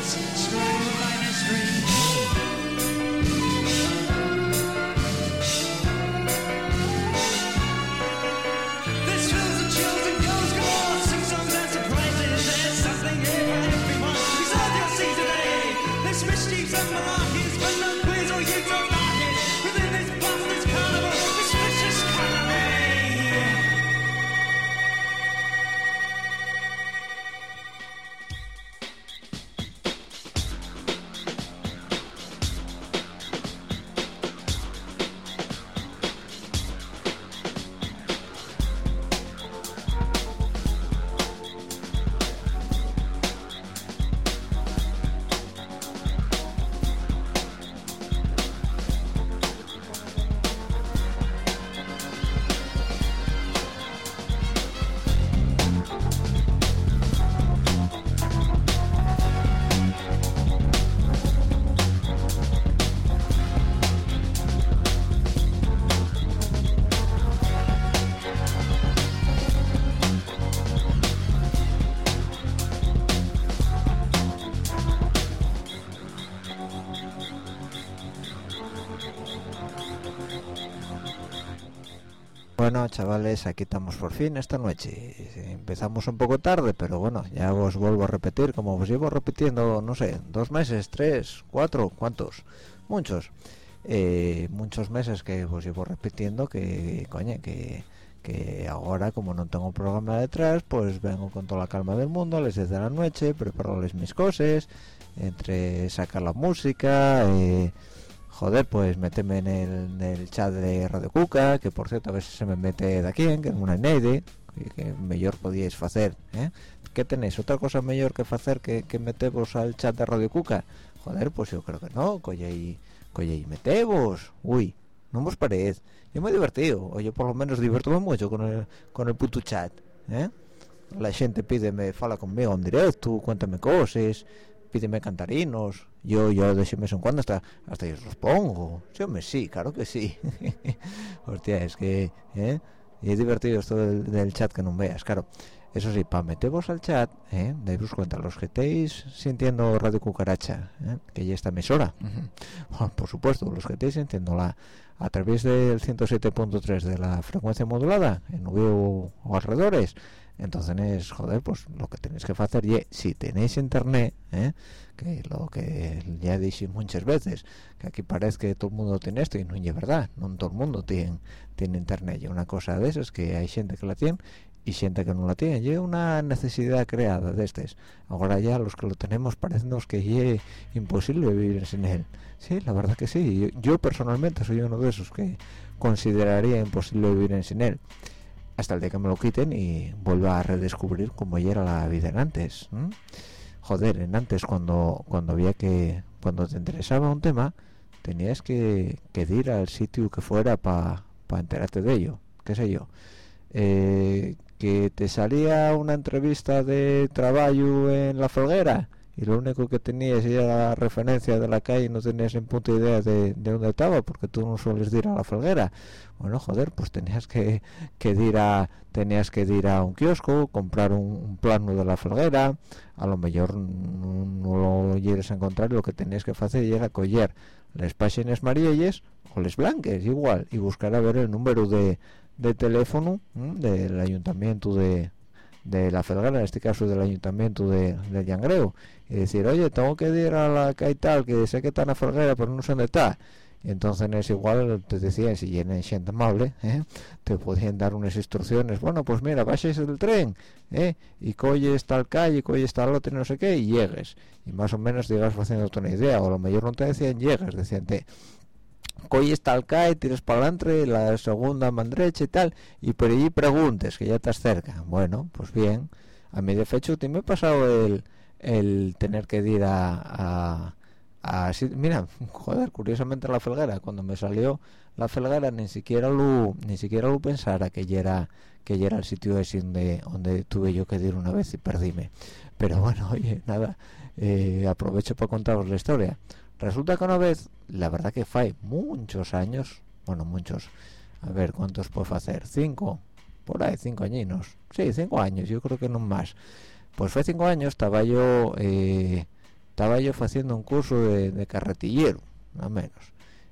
Bueno, chavales, aquí estamos por fin esta noche. Empezamos un poco tarde, pero bueno, ya os vuelvo a repetir, como os llevo repitiendo, no sé, 2 meses, 3, 4, ¿cuántos? Muchos. Muchos meses que os llevo repitiendo que, coño, que ahora, como no tengo programa detrás, pues vengo con toda la calma del mundo, les desde la noche, prepararles mis cosas, entre sacar la música, joder, pues méteme en el chat de Radio Cuca, que por cierto a veces se me mete de aquí, que es una neide, que mejor podíais hacer, ¿eh? ¿Qué tenéis? ¿Otra cosa mejor que hacer que metevos al chat de Radio Cuca? Joder, pues yo creo que no, colle y metevos, uy, no vos parece, yo me he divertido, o yo por lo menos divertíme mucho con el puto chat, ¿eh? La gente pídeme, fala conmigo en directo, cuéntame cosas, pídeme cantarinos, yo de vez en cuando hasta yo los pongo, sí, claro que sí. Hostia, es que y es divertido esto del chat que no veas, claro. Eso sí, para meteros al chat, dais cuenta, los que estéis sintiendo Radio Cucaracha, que ya está emisora, bueno, por supuesto, los que estéis sintiéndola a través del 107.3 de la frecuencia modulada, en Ubiu o alrededores, entonces, joder, pues lo que tenéis que hacer, y si tenéis internet, que lo que ya dije muchas veces, que aquí parece que todo el mundo tiene esto, y no es verdad, no todo el mundo tiene internet, y una cosa de eso es que hay gente que la tiene y gente que no la tiene, y es una necesidad creada de estos. Ahora ya los que lo tenemos parecemos que es imposible vivir sin él. Sí, la verdad que sí, yo personalmente soy uno de esos que consideraría imposible vivir sin él, hasta el día que me lo quiten y vuelva a redescubrir cómo ya era la vida en antes. Joder, en antes cuando te interesaba un tema, tenías que ir al sitio que fuera para enterarte de ello, qué sé yo, que te salía una entrevista de trabajo en La Felguera y lo único que tenías era la referencia de la calle y no tenías ni puta idea de dónde estaba, porque tú no sueles ir a La Felguera. Bueno, joder, pues tenías que ir a un kiosco, comprar un plano de La Felguera, a lo mejor no lo llegues a encontrar, lo que tenías que hacer era coger las páginas amarillas o las blancas igual y buscar a ver el número de teléfono del ayuntamiento de La Felguera, en este caso del ayuntamiento de Llangreo, y decir, oye, tengo que ir a la calle tal, que sé que está en La Felguera pero no sé dónde está. Y entonces es igual, te decían, si tienen gente amable, te podían dar unas instrucciones, bueno, pues mira, bajes del tren, y colles tal calle, colles tal otro, no sé qué, y llegues, y más o menos llegas haciéndote una idea, o a lo mejor no te decían llegues, decían colles tal calle, tires para adelante, la segunda mandrecha y tal, y por allí preguntes, que ya estás cerca. Bueno, pues bien, a mí de hecho te me he pasado el tener que ir mira, joder, curiosamente La Felguera, cuando me salió La Felguera ni siquiera lo pensara que ya era el sitio ese donde tuve yo que ir una vez y perdíme. Pero bueno, oye, nada, aprovecho para contaros la historia. Resulta que una vez, la verdad que fue muchos años, bueno, muchos, a ver, ¿cuántos puedo hacer? 5, por ahí, 5 añinos, sí, 5 años, yo creo que no más. Pues fue 5 años, estaba yo estaba yo haciendo un curso de carretillero, más o menos,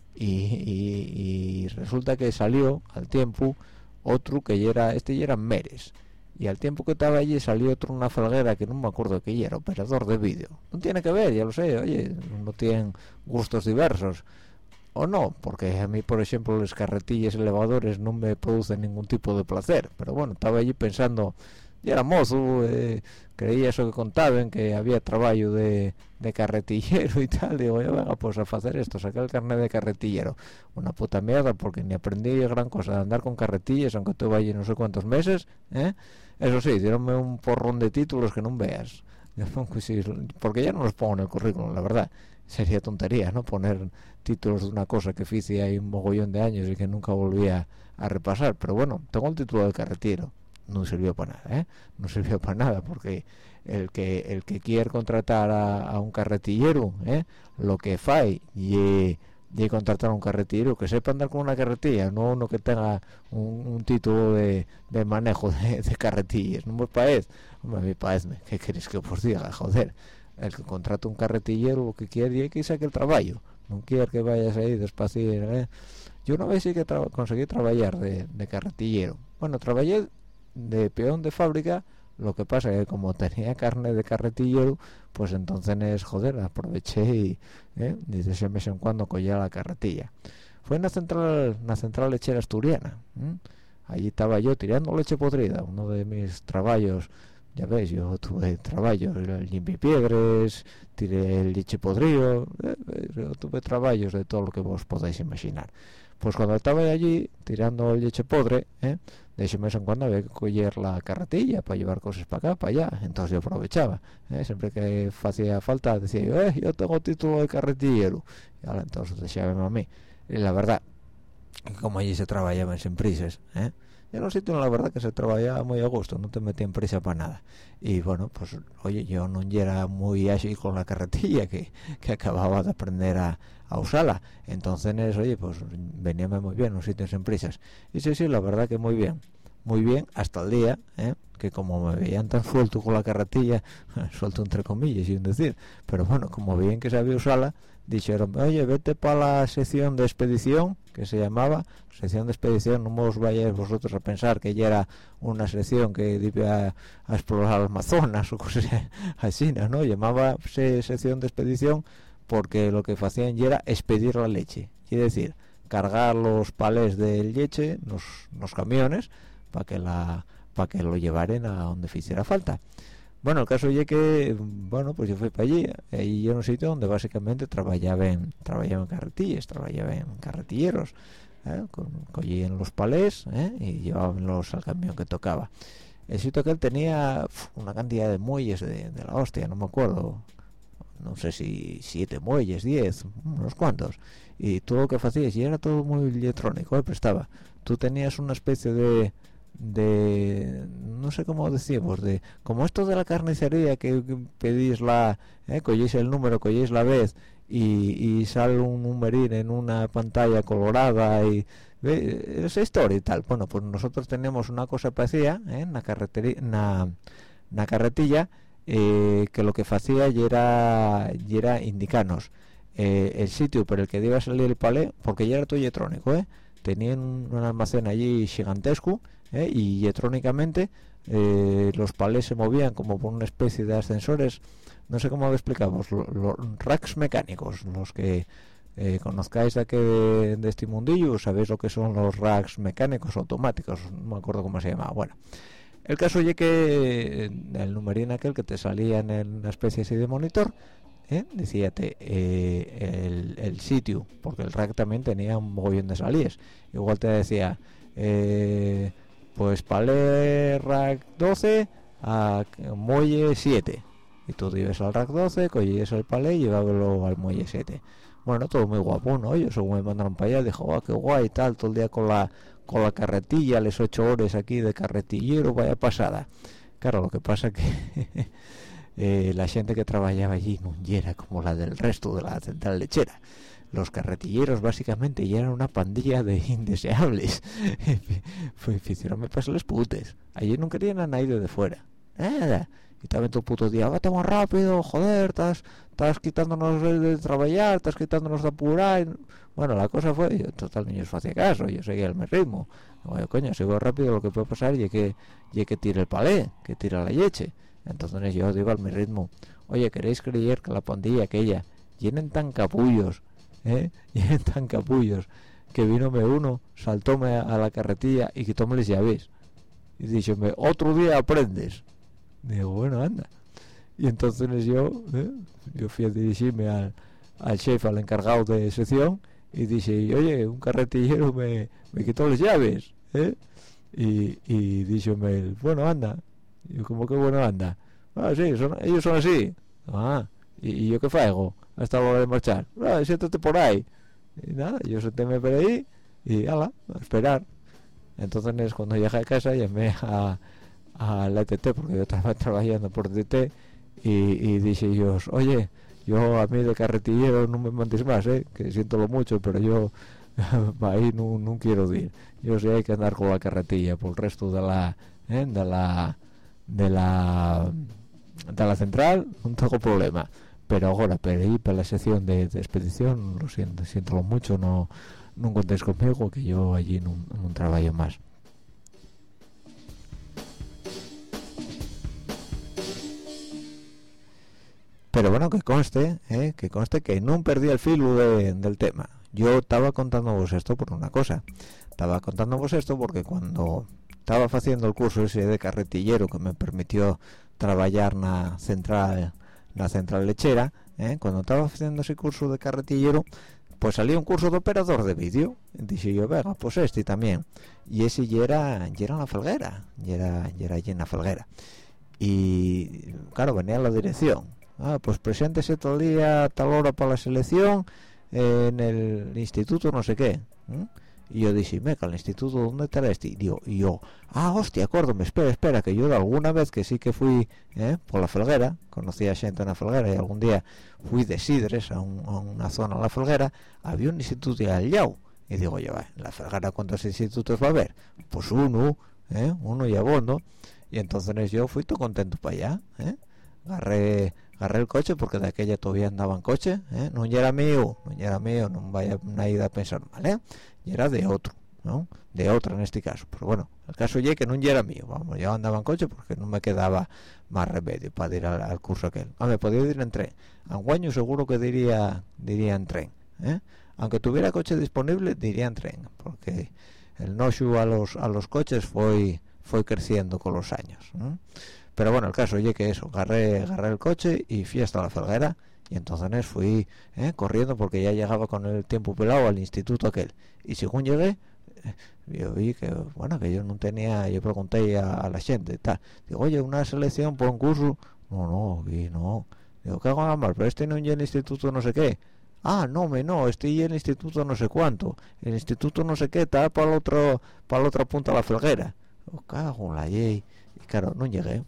y resulta que salió al tiempo otro que ya era Meres, y al tiempo que estaba allí salió otro, una falguera que no me acuerdo que ya era operador de vídeo. No tiene que ver, ya lo sé, oye, no tienen gustos diversos o no, porque a mí por ejemplo los carretillas elevadores no me producen ningún tipo de placer, pero bueno, estaba allí pensando, ya era mozo, creía eso que contaban, que había trabajo de carretillero y tal. Digo, yo venga pues a hacer esto, saqué el carnet de carretillero, una puta mierda, porque ni aprendí gran cosa de andar con carretillas, aunque tuve allí no sé cuántos meses, eso sí, dieronme un porrón de títulos que no veas. Porque ya no los pongo en el currículum, la verdad, sería tontería, ¿no?, poner títulos de una cosa que hice ahí un mogollón de años y que nunca volví a repasar. Pero bueno, tengo el título de carretillero, no sirvió para nada, no sirvió para nada, porque el que quiere contratar a un carretillero, lo que fae y contratar a un carretillero que sepa andar con una carretilla, no uno que tenga un título de manejo de carretillas. No me parece, hombre, me parece, ¿qué queréis que os diga? Joder, el que contrata un carretillero lo que quiere es que saque el trabajo, no quiere que vayas ahí despacio. Yo una vez sí que conseguí trabajar de carretillero. Bueno, trabajé de peón de fábrica. Lo que pasa es que como tenía carne de carretillero, pues entonces, joder, aproveché y desde ese mes en cuando cogía la carretilla. Fue en la central lechera asturiana. Allí estaba yo tirando leche podrida, uno de mis trabajos. Ya ves, yo tuve trabajos, el limpiapiedres, tiré el leche podrido, yo tuve trabajos de todo lo que vos podáis imaginar. Pues cuando estaba allí tirando el leche podre, de ese mes en cuando había que coger la carretilla para llevar cosas para acá, para allá. Entonces yo aprovechaba, siempre que hacía falta decía yo tengo título de carretillero, y ahora entonces dejábame a mí. Y la verdad, como allí se trabajaba sin prisas, en un sitio la verdad que se trabajaba muy a gusto, no te metía en prisa para nada. Y bueno, pues oye, yo no era muy ágil con la carretilla, que acababa de aprender a usarla. Entonces, oye, pues veníame muy bien un sitio sin prisas. Y sí, la verdad que muy bien, hasta el día, que como me veían tan suelto con la carretilla, suelto entre comillas y un decir, pero bueno, como veían que sabía usarla, dijeron, oye, vete para la sección de expedición, que se llamaba sección de expedición. No os vayáis vosotros a pensar que ya era una sección que iba a explorar el Amazonas o cosas así, ¿no? Llamaba sección de expedición porque lo que hacían ya era expedir la leche, es decir, cargar los palés de leche, los camiones, para que lo llevaren a donde hiciera falta. Bueno, el caso es que, bueno, pues yo fui para allí, y era un sitio donde básicamente trabajaba en carretillas, trabajaba en carretilleros, cogían los palés, y llevábanlos al camión que tocaba. El sitio que él tenía una cantidad de muelles de la hostia, no me acuerdo, no sé si 7 muelles, 10, unos cuantos, y todo lo que hacías, y era todo muy electrónico, prestaba. Tú tenías una especie de no sé cómo decimos, de como esto de la carnicería que pedís cogéis el número, cogéis la vez y sale un numerín en una pantalla colorada y esa historia y tal. Bueno, pues nosotros teníamos una cosa parecida en la carretilla, que lo que hacía y era indicarnos el sitio por el que iba a salir el palé, porque ya era todo electrónico, tenían un almacén allí gigantesco, y electrónicamente los palés se movían como por una especie de ascensores. No sé cómo lo explicamos, los racks mecánicos. Los que conozcáis de aquí de este mundillo sabéis lo que son los racks mecánicos automáticos, no me acuerdo cómo se llamaba. Bueno, el caso es que el numerín aquel que te salía en una especie así de monitor, decíate el sitio, porque el rack también tenía un mogollón de salidas. Igual te decía pues palé rack 12 a muelle 7, y tú ibas al rack 12, cogías el palé y llevábalo al muelle 7. Bueno, todo muy guapo, ¿no? Yo según me mandaron para allá, dijo, qué guay, tal, todo el día con la carretilla, las 8 horas aquí de carretillero, vaya pasada. Claro, lo que pasa es que la gente que trabajaba allí no era como la del resto de la central lechera. Los carretilleros básicamente ya eran una pandilla de indeseables. Hicieronme pasarles putes. Allí no querían a nadie de fuera, nada. Y también todo el puto día, vete más rápido, joder, estás estás quitándonos de trabajar, estás quitándonos de apurar. Bueno, la cosa fue, yo total no os hacía caso, yo seguía el mi ritmo. Oye, coño, sigo rápido, lo que puede pasar y que tire el palé, que tira la leche. Entonces yo digo al mi ritmo, oye, ¿queréis creer que la pandilla aquella llenen tan capullos, llenen tan capullos, que vínome uno, saltóme a la carretilla y quitóme las llaves? Y díxome, otro día aprendes. Digo, bueno, anda. Y entonces yo fui a dirigirme al jefe, al encargado de sección, y dije, oye, un carretillero me quitó las llaves, y díxome, bueno, anda. Y yo, como que bueno, anda. Ah, sí, ellos son así. Ah, ¿y yo qué fago hasta la hora de marchar? Ah, siéntate por ahí. Y nada, yo sentéme por ahí y ala, a esperar. Entonces cuando llegué a casa llamé a la ETT, porque yo estaba trabajando por ETT, y dije yo, oye, yo a mí de carretillero no me mandes más, que siento lo mucho, pero yo ahí no quiero ir. Yo sí hay que andar con la carretilla por el resto de la central, no tengo problema. Pero ahora para ir para la sección de expedición, lo siento lo mucho, no contéis conmigo, que yo allí no trabajo más. Pero bueno, que conste que no perdí el filo del tema. Yo estaba contándoos esto por una cosa. Estaba contándoos esto porque cuando estaba haciendo el curso ese de carretillero que me permitió trabajar en la central lechera, cuando estaba haciendo ese curso de carretillero, pues salía un curso de operador de vídeo. Dije yo, venga, pues este también. Y ese ya era en la Felguera, ya era allí en la Felguera. Y claro, venía la dirección. Pues preséntese todo el día a tal hora para la selección en el instituto no sé qué. Y yo dije, meca, el instituto, ¿dónde estará este? Y yo, hostia, acuérdame, espera, que yo de alguna vez que sí que fui por la Felguera, conocí a gente en la Felguera, y algún día fui de Sidres a una zona de la Felguera, había un instituto al lado. Y digo yo, en la Felguera, ¿cuántos institutos va a haber? Pues uno y abondo. Y entonces yo fui todo contento para allá, agarré el coche, porque de aquella todavía andaba en coche, no era mío, no vaya nadie a pensar mal, y era de otro, ¿no? De otro en este caso. Pero bueno, el caso ya que no era mío, vamos, yo andaba en coche porque no me quedaba más remedio para ir al curso aquel. Me podía ir en tren, a Guaño seguro que diría en tren, aunque tuviera coche disponible diría en tren, porque el no-show a los coches fue creciendo con los años, Pero bueno, el caso oye que eso, agarré el coche y fui hasta la Felguera, y entonces fui corriendo porque ya llegaba con el tiempo pelado al instituto aquel. Y según llegué, yo vi que bueno, que yo no tenía, yo pregunté a la gente tal, digo, oye, una selección por un curso, no, digo, ¿qué hago mal? Pero este no es el instituto no sé qué. No, estoy en el instituto no sé cuánto, el instituto no sé qué está para la otra punta de la Felguera. Cago en la y claro, no llegué.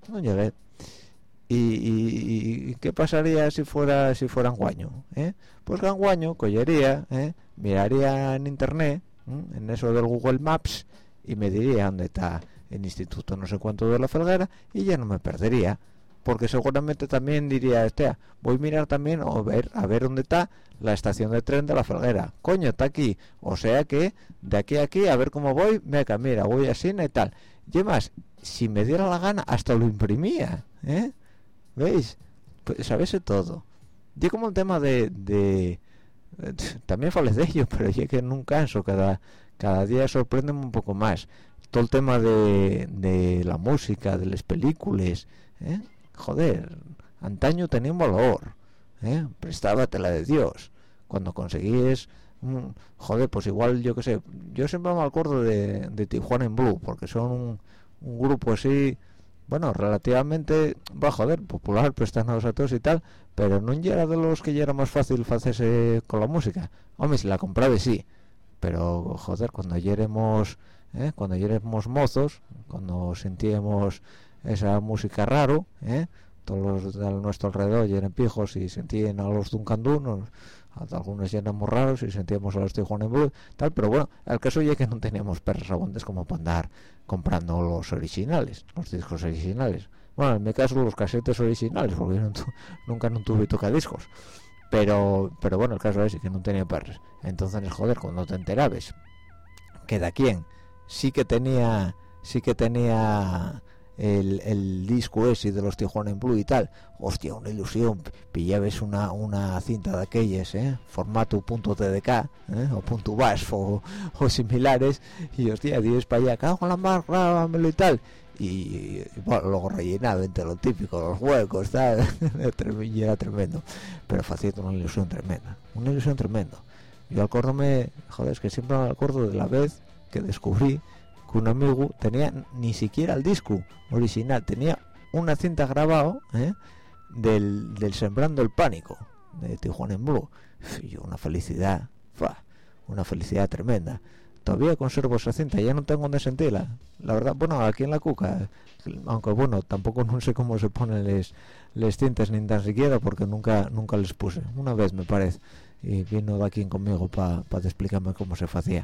¿Y qué pasaría si fuera en Guaño? Pues que en Guaño cogería, miraría en internet, en eso del Google Maps, y me diría dónde está el instituto no sé cuánto de la Felguera, y ya no me perdería, porque seguramente también diría, voy a mirar también a ver dónde está la estación de tren de la Felguera. Coño, está aquí. O sea que de aquí a aquí, a ver cómo voy, mira, voy así y tal. Y más, si me diera la gana, hasta lo imprimía, ¿veis? Pues sabes todo. Yo como el tema de también fales de ello, pero yo que nunca canso, cada día sorprendeme un poco más. Todo el tema de la música, de las películas, joder, antaño tenía un valor, prestábatela de Dios. Cuando conseguís, joder, pues igual, yo qué sé, yo siempre me acuerdo de Tijuana en Blue, porque son un grupo así, bueno, relativamente, joder, popular, prestados a todos y tal, pero no era de los que ya era más fácil hacerse con la música. Hombre, si la compraba sí, pero joder, cuando ya éramos mozos, cuando sentíamos esa música raro, todos los de nuestro alrededor ya eran pijos y sentían a los Duncan Dunos, algunos ya éramos raros y sentíamos a los Tijuana en Blue, tal, pero bueno, el caso ya que no teníamos perros abundes como para andar comprando los originales, los discos originales. Bueno, en mi caso los casetes originales, porque yo nunca no tuve tocadiscos. Pero bueno, el caso es que no tenía perros. Entonces, joder, cuando te enterabas que de quién sí que tenía el disco ese de los Tijuana en Blue y tal, hostia, una ilusión. Pillabas una cinta de aquellas, formato .tdk, o .bas o similares, y hostia, dios para allá, cago en la mar, grábamelo y tal. Y bueno, luego rellenado entre lo típico, los huecos, tal. Y era tremendo, pero hacía una ilusión tremenda. Yo acuérdome, joder, es que siempre me acuerdo de la vez que descubrí que un amigo tenía ni siquiera el disco original, tenía una cinta grabado, del Sembrando el Pánico de Tijuana en Blue. Y una felicidad tremenda. Todavía conservo esa cinta, ya no tengo donde sentirla, la verdad. Bueno, aquí en la cuca, aunque bueno, tampoco no sé cómo se ponen les cintas ni tan siquiera, porque nunca les puse. Una vez me parece, y vino de aquí conmigo para explicarme cómo se hacía.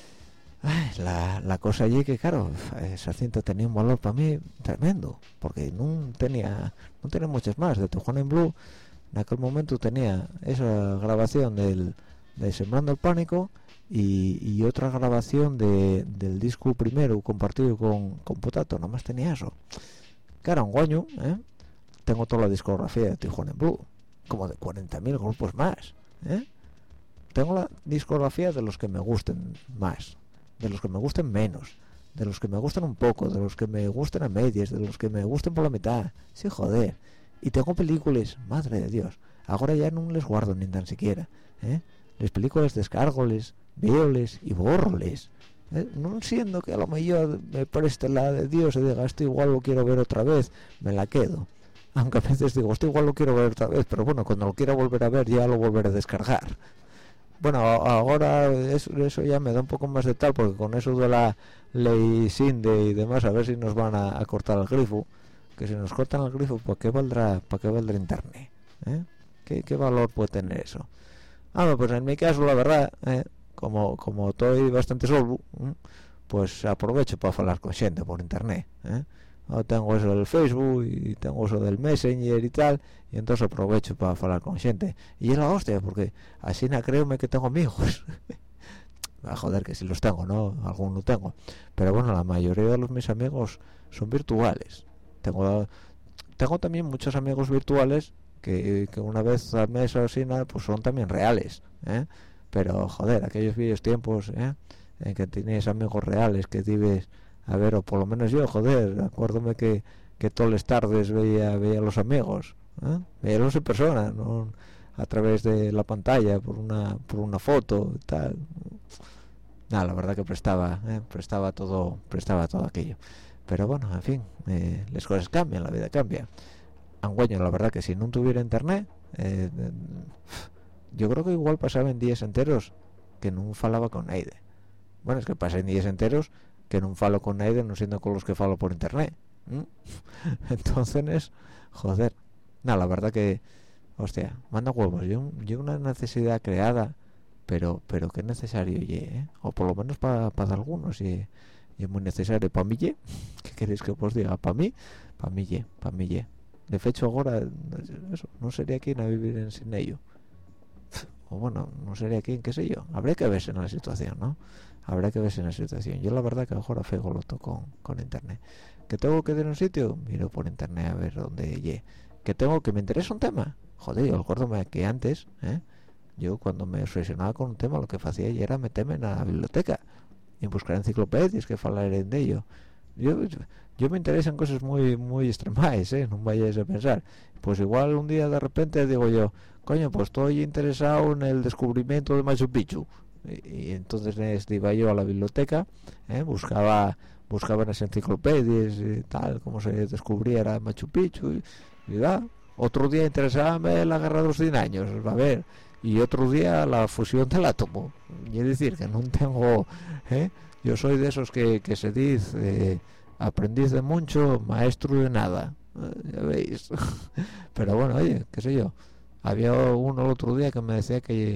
La cosa allí que claro, esa cinta tenía un valor para mí tremendo, porque no tenía muchas más de Tijuana en Blue. En aquel momento tenía esa grabación del Sembrando el Pánico y otra grabación del disco primero compartido con Potato. Nada más tenía eso. Claro, un guaño, tengo toda la discografía de Tijuana en Blue, como de 40.000 grupos más, tengo la discografía de los que me gusten más, de los que me gusten menos, de los que me gustan un poco, de los que me gusten a medias, de los que me gusten por la mitad. Sí, joder. Y tengo películas, madre de Dios, ahora ya no les guardo ni tan siquiera, las películas descargoles, veoles y borroles, no siendo que a lo mejor me preste la de Dios y diga esto igual lo quiero ver otra vez, me la quedo, aunque a veces digo esto igual lo quiero ver otra vez, pero bueno, cuando lo quiera volver a ver ya lo volveré a descargar. Bueno, ahora eso ya me da un poco más de tal, porque con eso de la ley Sinde y demás, a ver si nos van a cortar el grifo. Que si nos cortan el grifo, ¿para qué valdrá internet? ¿Qué valor puede tener eso? Pues en mi caso, la verdad, como estoy bastante solo, pues aprovecho para hablar con gente por internet. Ahora tengo eso del Facebook y tengo eso del Messenger y tal, y entonces aprovecho para hablar con gente. Y es la hostia, porque así no créeme que tengo amigos. Joder, que si los tengo, ¿no? Algunos tengo. Pero bueno, la mayoría de mis amigos son virtuales. Tengo también muchos amigos virtuales que una vez al mes o así, nada, pues son también reales, pero joder, aquellos viejos tiempos, en que tienes amigos reales que vives a ver, o por lo menos yo, joder, acuérdome que todas las tardes veía a los amigos, veíalos en persona, no a través de la pantalla por una foto y tal. Nada, la verdad que prestaba todo aquello. Pero bueno, en fin, las cosas cambian, la vida cambia. Bueno, la verdad que si no tuviera internet, yo creo que igual pasaban días enteros que no falaba con nadie. Bueno, es que pasan días enteros que no falo con nadie, no siendo con los que falo por internet. Entonces, joder, la verdad que, hostia, manda huevos. Yo una necesidad creada, pero qué necesario, o por lo menos para algunos, y es muy necesario. Para mí, ¿qué queréis que os diga? Para mí, de hecho ahora eso, no sería quien a vivir sin ello, o bueno, no sería quien, qué sé yo. Habría que verse en la situación, ¿no? Yo la verdad que ahora fego lo toco con internet. Que tengo que ir a un sitio, miro por internet a ver dónde que me interesa un tema. Joder, yo acuérdome que antes, yo cuando me obsesionaba con un tema, lo que hacía era meterme en la biblioteca y buscar enciclopedias que hablaran de ello. Yo me interesan cosas muy muy extremas, no vayáis a pensar. Pues igual un día de repente digo yo, coño, pues estoy interesado en el descubrimiento de Machu Picchu, y entonces iba yo a la biblioteca, buscaba en las enciclopedias y tal, cómo se descubriera Machu Picchu, y otro día interesábame la guerra de los 100 años, a ver, y otro día la fusión del átomo. Y es decir, que no tengo, yo soy de esos que se dice aprendiz de mucho, maestro de nada, ya veis. Pero bueno, oye, qué sé yo, había uno el otro día que me decía que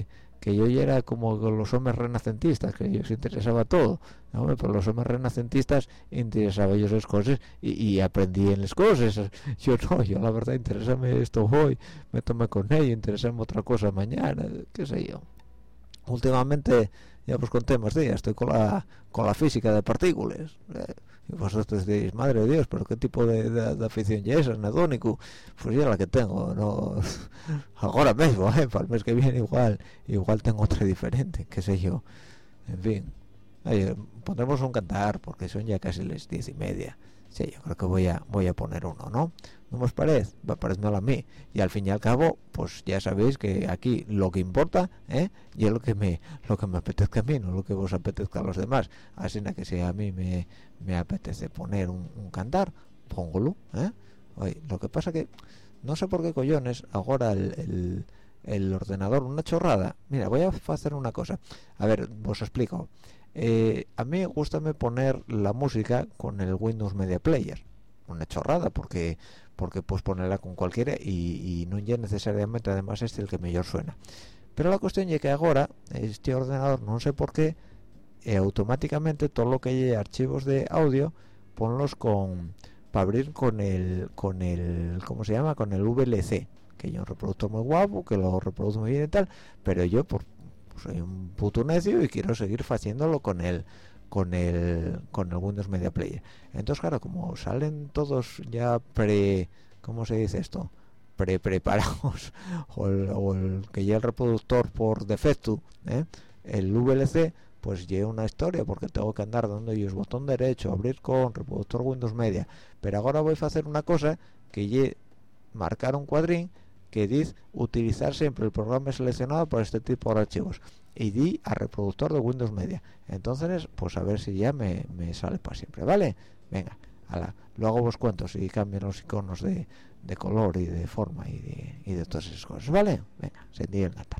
que yo ya era como con los hombres renacentistas, que ellos interesaba todo, ¿no? Pero los hombres renacentistas interesaba yo esas cosas y aprendí en las cosas. Yo no, yo la verdad interésame esto hoy, me tomé con ello, interésame otra cosa mañana, qué sé yo. Últimamente, ya os conté más días, estoy con la física de partículas. Y vosotros decís, madre de Dios, pero qué tipo de afición ya es, anedónico. Pues ya la que tengo, no ahora mismo, para el mes que viene igual tengo otra diferente, qué sé yo. En fin, oye, pondremos un cantar porque son ya casi las 10:30. Sí, yo creo que voy a poner uno, ¿no? ¿No os parece? Va a parecerme a mí. Y al fin y al cabo, pues ya sabéis que aquí lo que importa, y es lo que me apetezca a mí, no lo que vos apetezca a los demás. Así que si a mí me apetece poner un cantar, póngolo, Oye, lo que pasa que no sé por qué cojones ahora el ordenador, una chorrada. Mira, voy a hacer una cosa. A ver, os explico. A mí gustame poner la música con el Windows Media Player, una chorrada porque puedes ponerla con cualquiera y no ya necesariamente además es el que mejor suena. Pero la cuestión es que ahora este ordenador, no sé por qué, automáticamente todo lo que hay archivos de audio ponlos para abrir con el ¿cómo se llama? Con el VLC, que yo un reproductor muy guapo, que lo reproduce muy bien y tal, pero yo soy un puto necio y quiero seguir haciéndolo con el Windows Media Player. Entonces claro, como salen todos ya ¿cómo se dice esto? Preparados o el que ya el reproductor por defecto, el VLC, pues lleva una historia porque tengo que andar dando yo el botón derecho, abrir con reproductor Windows Media. Pero ahora voy a hacer una cosa que ya marcar un cuadrín que dice utilizar siempre el programa seleccionado para este tipo de archivos y di a reproductor de Windows Media. Entonces pues a ver si ya me sale para siempre, ¿vale? Venga, luego vos cuento si cambian los iconos de color y de forma y de todas esas cosas, ¿vale? Venga, sentí el cantar.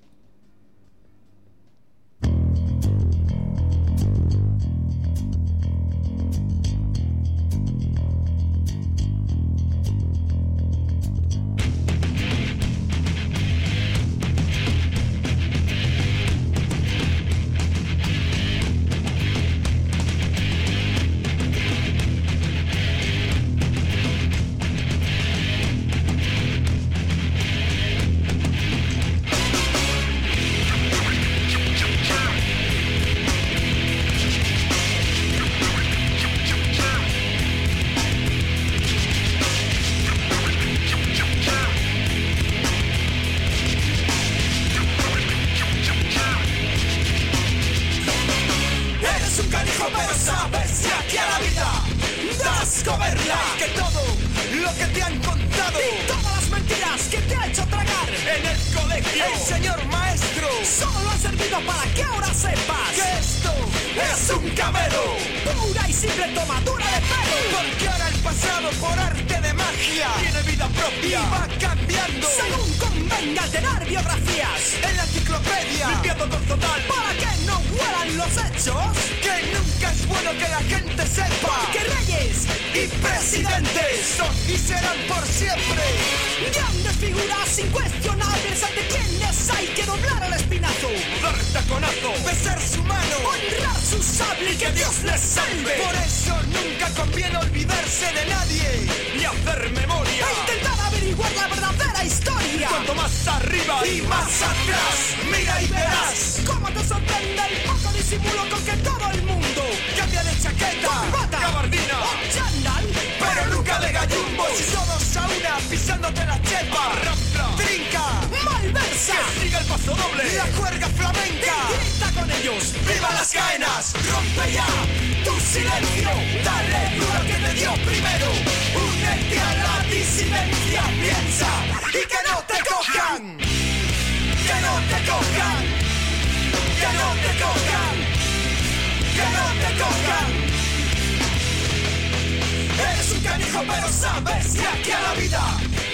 Pero sabes que aquí a la vida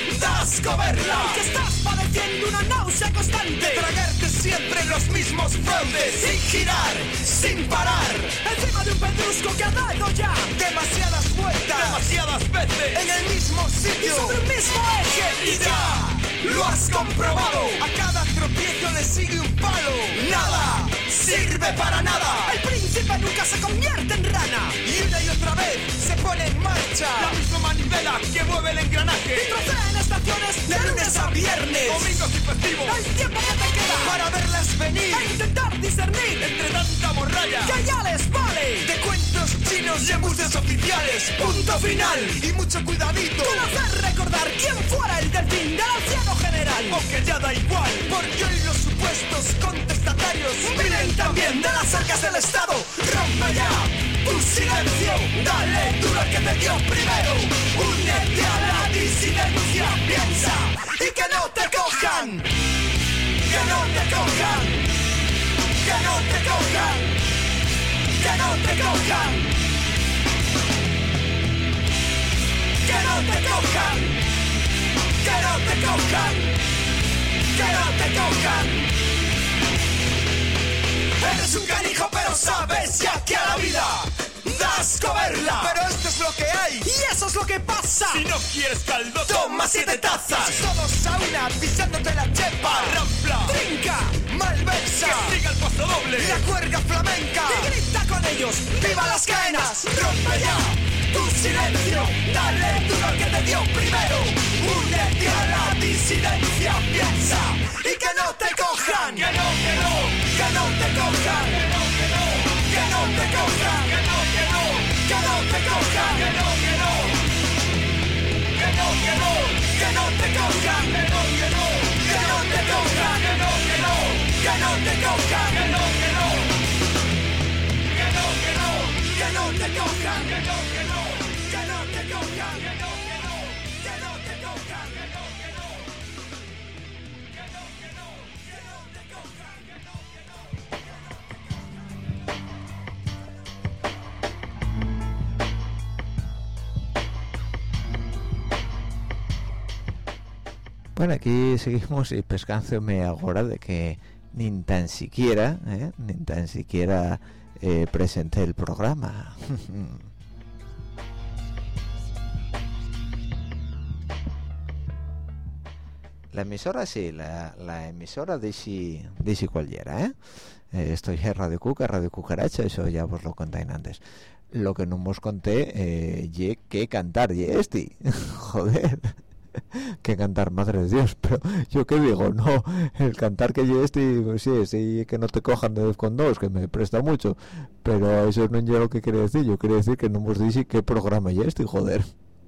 das coberla, que estás padeciendo una náusea constante de tragarte siempre los mismos fraudes, sin girar, sin parar, encima de un pedrusco que ha dado ya demasiadas vueltas, demasiadas veces, en el mismo sitio y sobre el mismo eje, y ya lo has comprobado. A cada tropiezo le sigue un palo. Nada sirve para nada. El príncipe nunca se convierte en rana. Y una y otra vez se pone en marcha la misma manivela que mueve el engranaje. Y trocea en estaciones de lunes a viernes, domingos y festivos. El tiempo que te queda para verlas venir e intentar discernir entre tanta morralla que ya les vale de cuentos chinos y embuses oficiales. Punto final y mucho cuidadito con hacer recordar quién fuera el delfín del anciano general. Aunque ya da igual, porque hoy los supuestos contestatarios viven también de las arcas del Estado. Rompe ya tu silencio, dale duro al que te dio primero. Únete a la disidencia, piensa y que no te cojan. Que no te cojan. Que no te cojan. Que no te cojan. Que no te cojan. Que no te cojan. Que no te cojan. Eres un canijo pero sabes ya que a la vida das coberla. Pero esto es lo que hay y eso es lo que pasa. Si no quieres caldo, toma 7 tazas. Todos a una pisándote la chepa. Rampla, trinca, malversa, que siga el paso doble, la cuerda flamenca y grita con ellos, ¡viva las caenas! Rompe ya tu silencio, dale duro al que te dio primero. Únete a la disidencia, piensa y que no te cojan. Que no, que no, que no te cojan. Que no, que no, que no te cojan. Que no, que no, que no te cojan. Que no, que no, que no, que no, que no te cojan. Que no, que no, que no te cojan. Que no, que no, que no te cojan. Que no, que no, que no, que no, que no te cojan. Que no, que no, que no te cojan. Que no, que no, que no te cojan. Que no, que no, que no, que no, que no te cojan. Que no, que no. Bueno, aquí seguimos y pescándome ahora de que ni tan siquiera presenté el programa. La emisora sí, la emisora de si cualquiera, esto ya es Radio Cuca, Radio Cucaracha, eso ya os lo conté antes. Lo que no os conté, ye que cantar, ye este, joder. Que cantar, madre de Dios, pero yo qué digo, no, el cantar que yo pues sí, que no te cojan de 2 con 2, que me presta mucho, pero eso no es lo que quiere decir. Yo quiero decir que no os dice qué programa ya joder.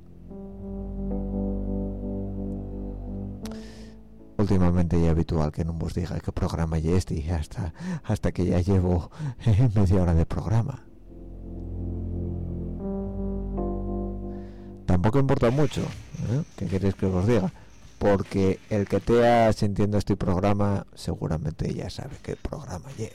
Últimamente ya es habitual que no os diga qué programa ya hasta que ya llevo media hora de programa. Tampoco importa mucho, ¿qué queréis que os diga? Porque el que esté sintiendo este programa seguramente ya sabe qué programa es.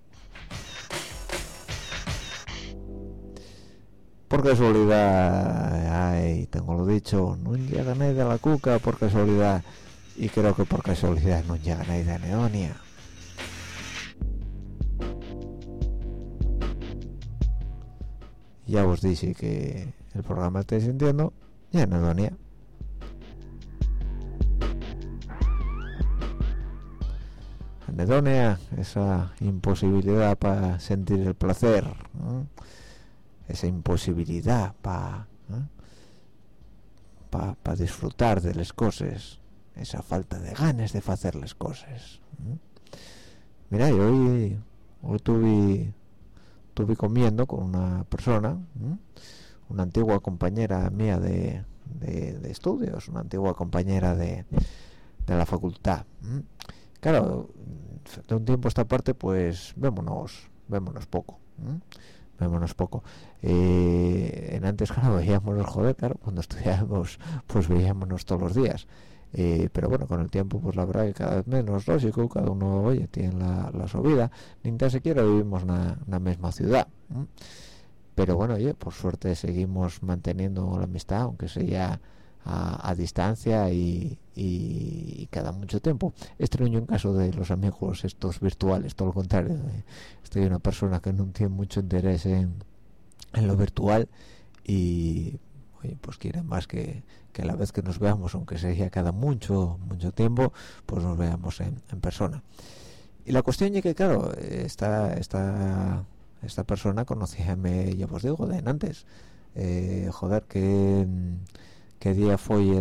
Por casualidad, tengo lo dicho, no llega nadie de la Cuca por casualidad, y creo que por casualidad no llega nadie de Neonia. Ya os dije que el programa estáis sintiendo ya en Neonia. Anedonia, esa imposibilidad para sentir el placer, esa imposibilidad para disfrutar de las cosas, esa falta de ganas de hacer las cosas. Mira, yo hoy estuve comiendo con una persona, una antigua compañera mía de estudios, una antigua compañera de la facultad. Claro, de un tiempo a esta parte pues vémonos poco. En antes, claro, veíamos joder, claro, cuando estudiábamos pues veíamos todos los días, pero bueno, con el tiempo pues la verdad que cada vez menos, lógico, cada uno oye tiene la su vida, ni tan siquiera vivimos en la misma ciudad, pero bueno, oye, por suerte seguimos manteniendo la amistad, aunque sea a distancia y cada mucho tiempo. Extraño en caso de los amigos estos virtuales, todo lo contrario, estoy una persona que no tiene mucho interés en lo virtual y oye, pues quiere más que a la vez que nos veamos, aunque sea cada mucho tiempo, pues nos veamos en persona. Y la cuestión es que, claro, esta persona conocíame, ya os digo, de antes. Joder, ¿qué día fue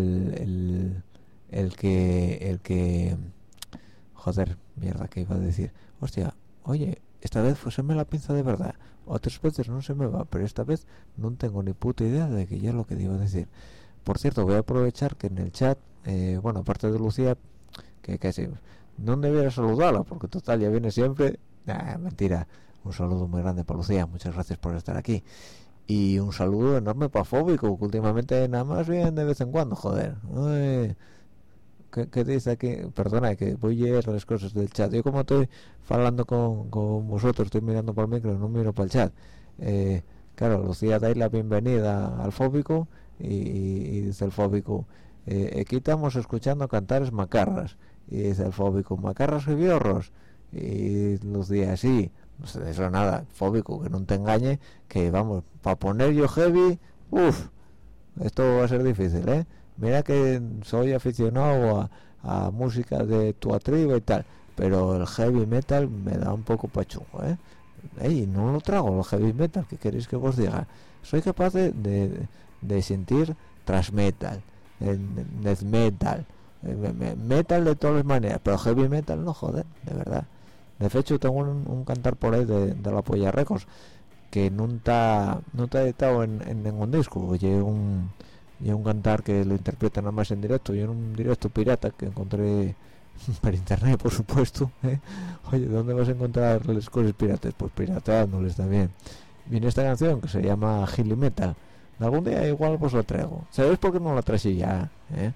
el que joder, mierda, que iba a decir? Hostia, oye, esta vez pues se me la pinza de verdad. Otras veces no se me va, pero esta vez no tengo ni puta idea de que ya es lo que iba a decir. Por cierto, voy a aprovechar que en el chat, bueno, aparte de Lucía, que casi no debiera saludarla, porque total ya viene siempre. Nah, mentira. Un saludo muy grande para Lucía, muchas gracias por estar aquí. Y un saludo enorme para Fóbico, que últimamente nada más viene de vez en cuando, joder. Uy, ¿qué dice aquí? Perdona, que voy a leer las cosas del chat. Yo como estoy hablando con vosotros, estoy mirando para el micro, no miro para el chat. Claro, Lucía, dais la bienvenida al Fóbico y dice el Fóbico, aquí estamos escuchando cantares macarras. Y dice el Fóbico, macarras y biorros. Y Lucía, sí, no sé de eso nada, Fóbico, que no te engañe, que vamos, para poner yo heavy, esto va a ser difícil, mira que soy aficionado a música de tu triba y tal, pero el heavy metal me da un poco pachungo, Ey, no lo trago el heavy metal, ¿qué queréis que os diga? Soy capaz de sentir thrash metal, death metal, metal de todas las maneras, pero heavy metal no, joder, de verdad. De hecho tengo un cantar por ahí de la Polla Records que no está editado en ningún disco. Oye, un cantar que lo interpreta nada más en directo, y en un directo pirata que encontré por internet, por supuesto, Oye, ¿dónde vas a encontrar las cosas piratas? Pues pirateándoles también. Viene esta canción que se llama Hilly Metal. Algún día igual pues la traigo. ¿Sabéis por qué no la traje ya?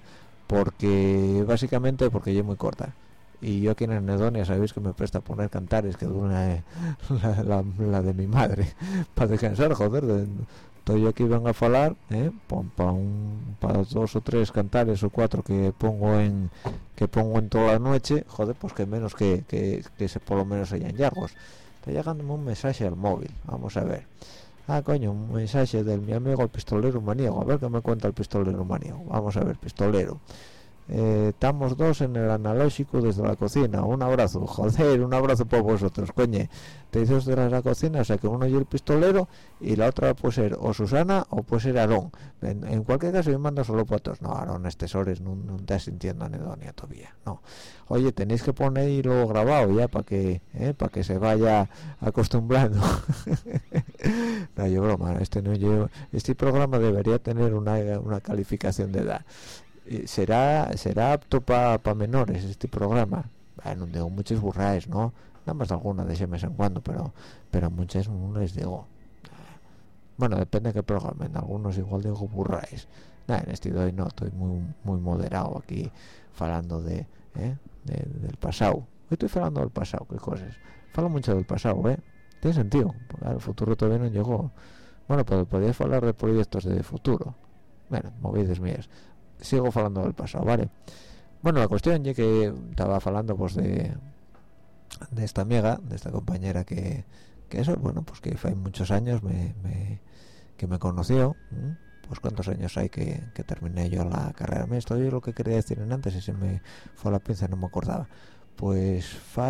Porque básicamente porque ya es muy corta. Y yo aquí en Anedonia sabéis que me presta a poner cantares que dura la de mi madre para descansar, joder. Estoy aquí vengo a falar para 2 o 3 cantares o 4 que pongo en toda la noche, joder, pues que menos que se por lo menos sean largos. Está llegándome un mensaje al móvil, vamos a ver. Coño, un mensaje del mi amigo el pistolero maniego. A ver qué me cuenta el pistolero maniego. Vamos a ver, pistolero. Estamos dos en el analógico desde la cocina. Un abrazo, joder, un abrazo por vosotros, coño. Te dices desde la cocina, o sea que uno y el pistolero y la otra puede ser o Susana o puede ser Aarón. En cualquier caso yo mando solo para todos. No, Aarón, estas horas no estás sintiendo anedonia todavía, no. Oye, tenéis que ponerlo grabado ya para que se vaya acostumbrando. No, yo broma, este programa debería tener una calificación de edad. Será apto para menores este programa. No digo muchas burraes, no, nada más alguna de vez en cuando, pero muchas no les digo. Bueno, depende de qué programa. En algunos igual digo burraes. En este de hoy no, estoy muy moderado aquí hablando del pasado. Hoy estoy hablando del pasado, qué cosas. Falo mucho del pasado, tiene sentido, porque el futuro todavía no llegó. Bueno, pero podéis hablar de proyectos de futuro. Bueno, movidas mías. Sigo hablando del pasado, ¿vale? Bueno, la cuestión es que estaba hablando pues de esta amiga, de esta compañera que eso, bueno, pues que hace muchos años que me conoció. Pues cuántos años hay que terminé yo la carrera. Esto es lo que quería decir en antes y se me fue la pinza, no me acordaba. Pues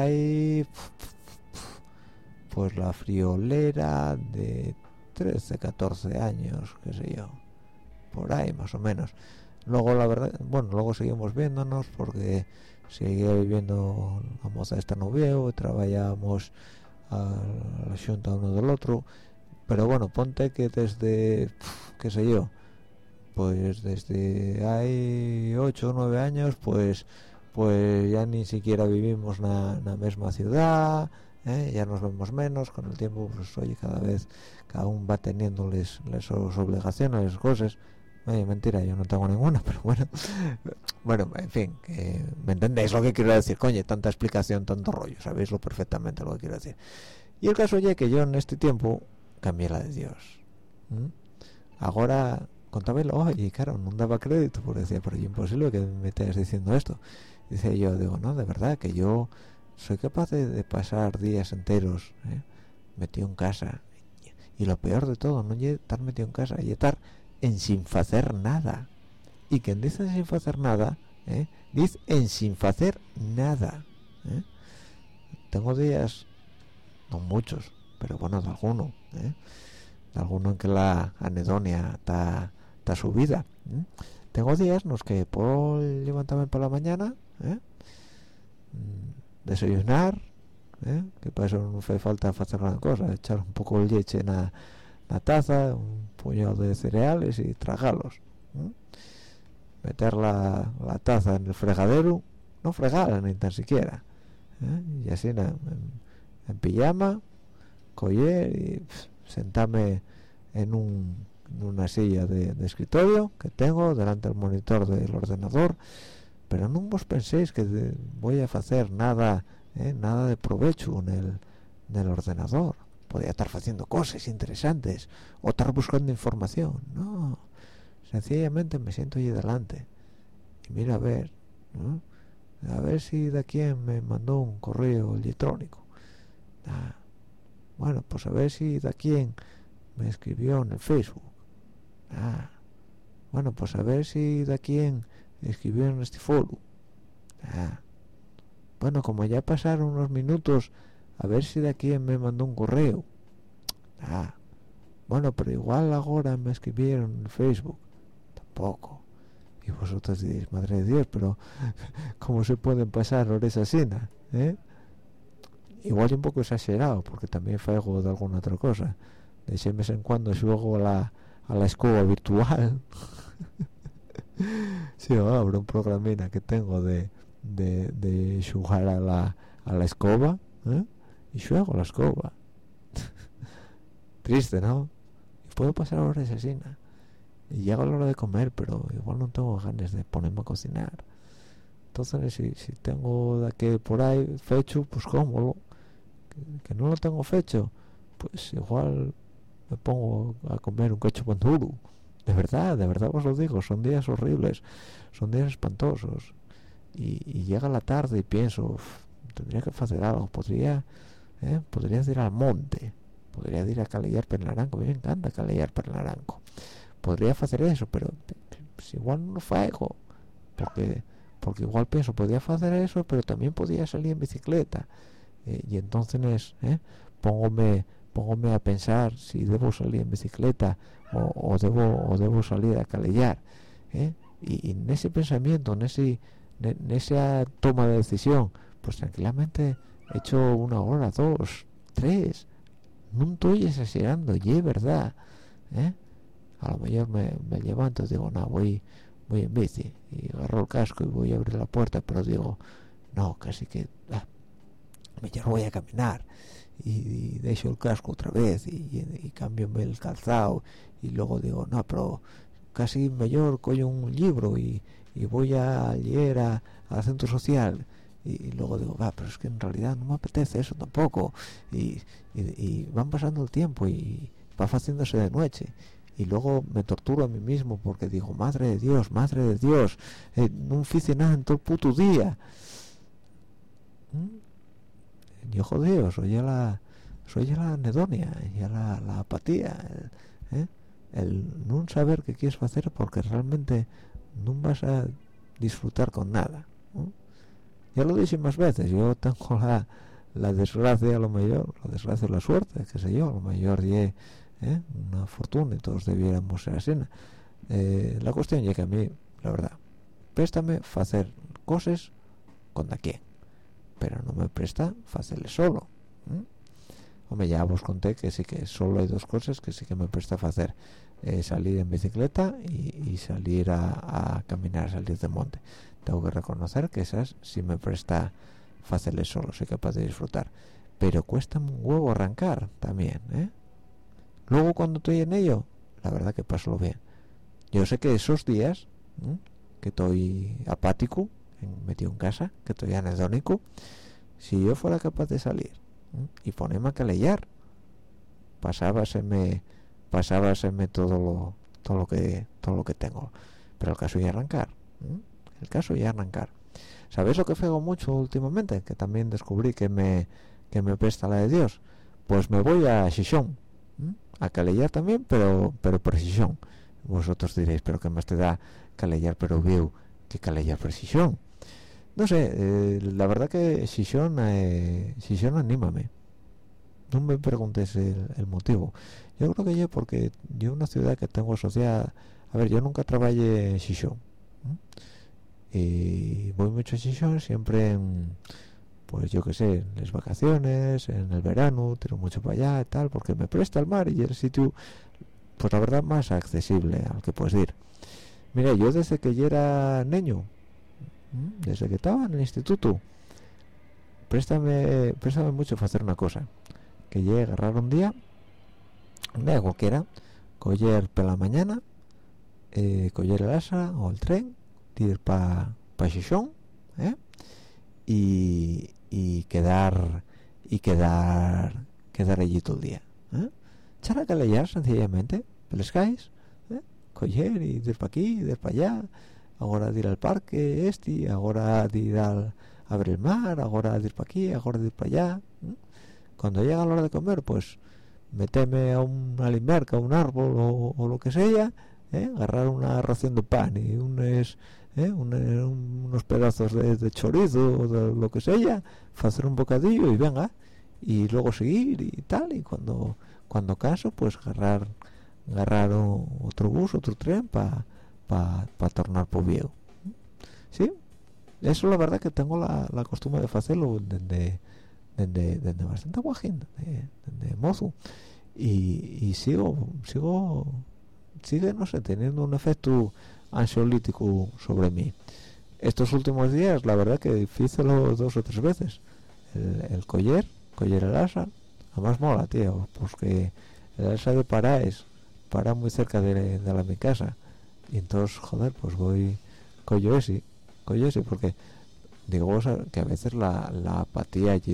pues la friolera de 13, 14 años, qué sé yo, por ahí más o menos. Luego la verdad, bueno, luego seguimos viéndonos porque seguía viviendo la moza esta novio, trabajábamos a la junta uno del otro, pero bueno, ponte que desde, qué sé yo, pues desde hay 8 o 9 años, pues ya ni siquiera vivimos en la misma ciudad, ya nos vemos menos, con el tiempo, pues oye, cada uno va teniendo las obligaciones, las cosas. Mentira, yo no tengo ninguna, pero bueno, en fin, que me entendéis lo que quiero decir, coño, tanta explicación, tanto rollo, sabéis perfectamente lo que quiero decir. Y el caso es que yo en este tiempo cambié la de Dios. Ahora contámelo, y claro, no daba crédito porque decía, pero es imposible que me estés diciendo esto. Dice yo, digo, no, de verdad, que yo soy capaz de pasar días enteros metido en casa, y lo peor de todo no es estar metido en casa, y estar en sin hacer nada. Y quien dice en sin hacer nada, dice en sin hacer nada. Tengo días, no muchos, pero bueno, de alguno en que la anedonia está subida. Tengo días en los que puedo levantarme por la mañana, desayunar, que para eso no hace falta hacer gran cosa, echar un poco de leche en la taza, un puñado de cereales y tragarlos, meter la taza en el fregadero, no fregarla ni tan siquiera, y así en pijama, coger y sentarme en una silla de escritorio que tengo delante del monitor del ordenador. Pero no vos penséis que voy a hacer nada de provecho en el ordenador. Podría estar haciendo cosas interesantes o estar buscando información. No, sencillamente me siento allí delante y miro a ver si de quién me mandó un correo electrónico. Bueno, pues a ver si de quién me escribió en el Facebook. Bueno, pues a ver si de quién escribió en este foro. Bueno, como ya pasaron unos minutos, a ver si de quién me mandó un correo. Bueno, pero igual ahora me escribieron en Facebook. Tampoco. Y vosotros diréis, madre de Dios, pero ¿cómo se pueden pasar horas así? Igual un poco exagerado, porque también faigo de alguna otra cosa. De ese vez en cuando juego a la escoba virtual. Sí, abro un programina que tengo de jugar a la escoba, y juego a la escoba. Triste, ¿no? Y puedo pasar horas así, y llega la hora de comer, pero igual no tengo ganas de ponerme a cocinar. Entonces si tengo de aquí por ahí fecho, pues cómolo. Que no lo tengo fecho, pues igual me pongo a comer un cacho pan duro. De verdad os lo digo, son días horribles, son días espantosos. Y llega la tarde y pienso, tendría que hacer algo, podría ir al monte, podría ir a calellar per naranco. A mí me encanta calellar per naranco. Podría hacer eso, pero pues igual no lo hago, porque igual pienso, podría hacer eso, pero también podría salir en bicicleta. Y entonces póngome a pensar si debo salir en bicicleta o debo salir a calellar, y en ese pensamiento, en esa toma de decisión, pues tranquilamente he hecho 1 hora, 2, 3, no estoy exagerando, y es verdad. A lo mejor me levanto y digo, no, voy en bici, y agarro el casco y voy a abrir la puerta, pero digo, no, casi que mejor voy a caminar, y dejo el casco otra vez y cambio el calzado, y luego digo, no, pero casi mejor cojo un libro y voy a leer al centro social, y luego digo, pero es que en realidad no me apetece eso tampoco, y van pasando el tiempo y va haciéndose de noche, y luego me torturo a mí mismo porque digo, madre de Dios, no hice nada en todo el puto día. Yo jodido, soy ya la anedonia, ya la apatía, el no saber qué quieres hacer, porque realmente no vas a disfrutar con nada. Ya lo dije más veces, yo tengo la desgracia, a lo mejor, la desgracia o la suerte, qué sé yo, a lo mejor una fortuna y todos debiéramos ser así. La cuestión es que a mí, la verdad, préstame hacer cosas con da quien, pero no me presta hacerle solo. Hombre, ya os conté que sí, que solo hay 2 cosas que sí que me presta hacer, salir en bicicleta y salir a caminar, salir de monte. Tengo que reconocer que esas sí me presta hacerle solo, soy capaz de disfrutar, pero cuesta un huevo arrancar también, Luego cuando estoy en ello, la verdad que paso bien. Yo sé que esos días que estoy apático, metido en casa, que estoy anedónico, si yo fuera capaz de salir y ponerme a calellar, pasabaseme todo lo que tengo. Pero el caso es arrancar. ¿Sabéis lo que fego mucho últimamente? Que también descubrí que me presta la de Dios. Pues me voy a Xixón, a calellar también, pero por Xixón. Vosotros diréis, pero que más te da calellar pero veo que calellar precisión. No sé, la verdad que Xixón anímame. No me preguntes el motivo. Yo creo que yo porque yo una ciudad que tengo asociada, a ver, yo nunca trabajé en Xixón, y voy mucho a Xixón siempre pues yo que sé, en las vacaciones, en el verano, tiro mucho para allá y tal, porque me presta el mar y el sitio, pues la verdad más accesible al que puedes ir. Mira, yo desde que yo era niño, desde que estaba en el instituto, préstame mucho para hacer una cosa, que llegue a agarrar un día cualquiera, coger por la mañana, coger el asa o el tren, ir para Xixón, y quedar allí todo el día, echar a calellar sencillamente les calles, coger y ir para aquí, ir para allá, ahora de ir al parque ahora de ir a ver el mar, ahora de ir para aquí, ahora de ir para allá. Cuando llega la hora de comer, pues meteme a una limerca, a un árbol o lo que sea, agarrar una ración de pan y unos pedazos de chorizo o de lo que sea, hacer un bocadillo y venga, y luego seguir y tal, y cuando caso, pues agarrar otro bus, otro tren para tornar por viejo. ¿Sí? Eso la verdad que tengo la costumbre de hacerlo desde bastante guajín, desde mozo, y sigue, no sé, teniendo un efecto ansiolítico sobre mí. Estos últimos días la verdad que hícelo 2 o 3 veces el coller el asa. Además mola, tío, porque el asa de para muy cerca de mi casa, y entonces joder, pues voy collo ese porque digo, o sea, que a veces la apatía y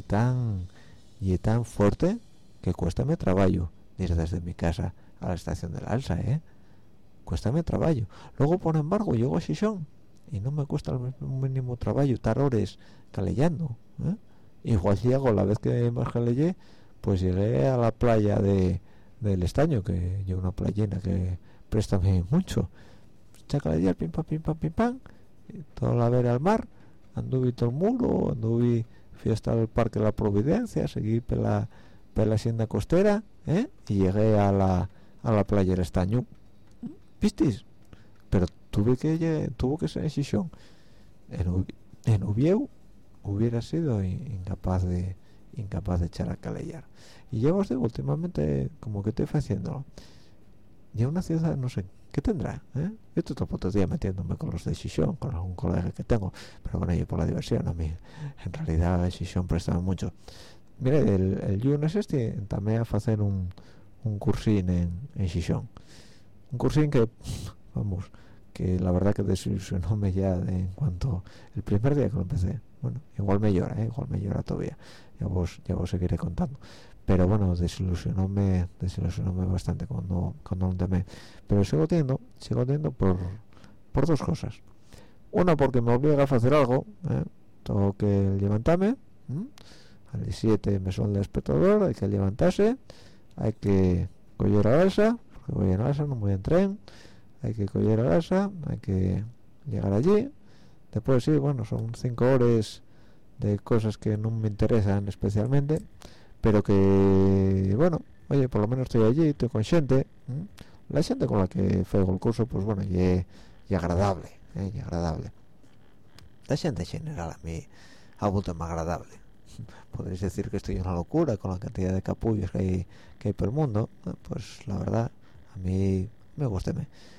tan fuerte que cuéstame trabajo ir desde mi casa a la estación del Alsa, cuéstame trabajo. Luego, por embargo, llego a Xixón y no me cuesta el mínimo trabajo estar horas calellando, igual llego la vez que más calellé, pues llegué a la playa del Estaño, que lleva una playena que presta mucho, calellar, pim pam, y toda la vera al mar, anduve todo el muro, fui hasta el Parque de la Providencia, seguí por la hacienda costera, y llegué a la playa del Estaño. ¿Vistis? Pero tuvo que ser en Xixón. En Uvieu hubiera sido incapaz de echar a calellar. Y yo os digo, últimamente como que estoy haciéndolo. Ya una ciudad, no sé, ¿qué tendrá? Yo estoy todo el día metiéndome con los de Xixón, con algún colega que tengo, pero bueno, yo por la diversión, a mí en realidad Xixón prestaba mucho. Mire, el lunes también a hacer un cursín en Xixón. Un cursín que, vamos, que la verdad que desilusionóme ya en cuanto el primer día que lo empecé. Bueno, igual me llora todavía, ya vos seguiré contando, pero bueno, desilusionóme bastante cuando lo tomé, pero sigo teniendo por 2 cosas. Una, porque me obliga a hacer algo, tengo que levantarme, a las 7 me suena el despertador, hay que levantarse, hay que coger a Alsa, porque voy en Alsa, no voy en tren, hay que coger a Alsa, hay que llegar allí. Después sí, bueno, son 5 horas de cosas que no me interesan especialmente, pero que, bueno, oye, por lo menos estoy allí, estoy con gente, la gente con la que fego el curso, pues bueno, y agradable, y agradable. La gente en general a mí ha vuelto más agradable. Podréis decir que estoy en una locura con la cantidad de capullos que hay por el mundo, pues la verdad, a mí me gusta.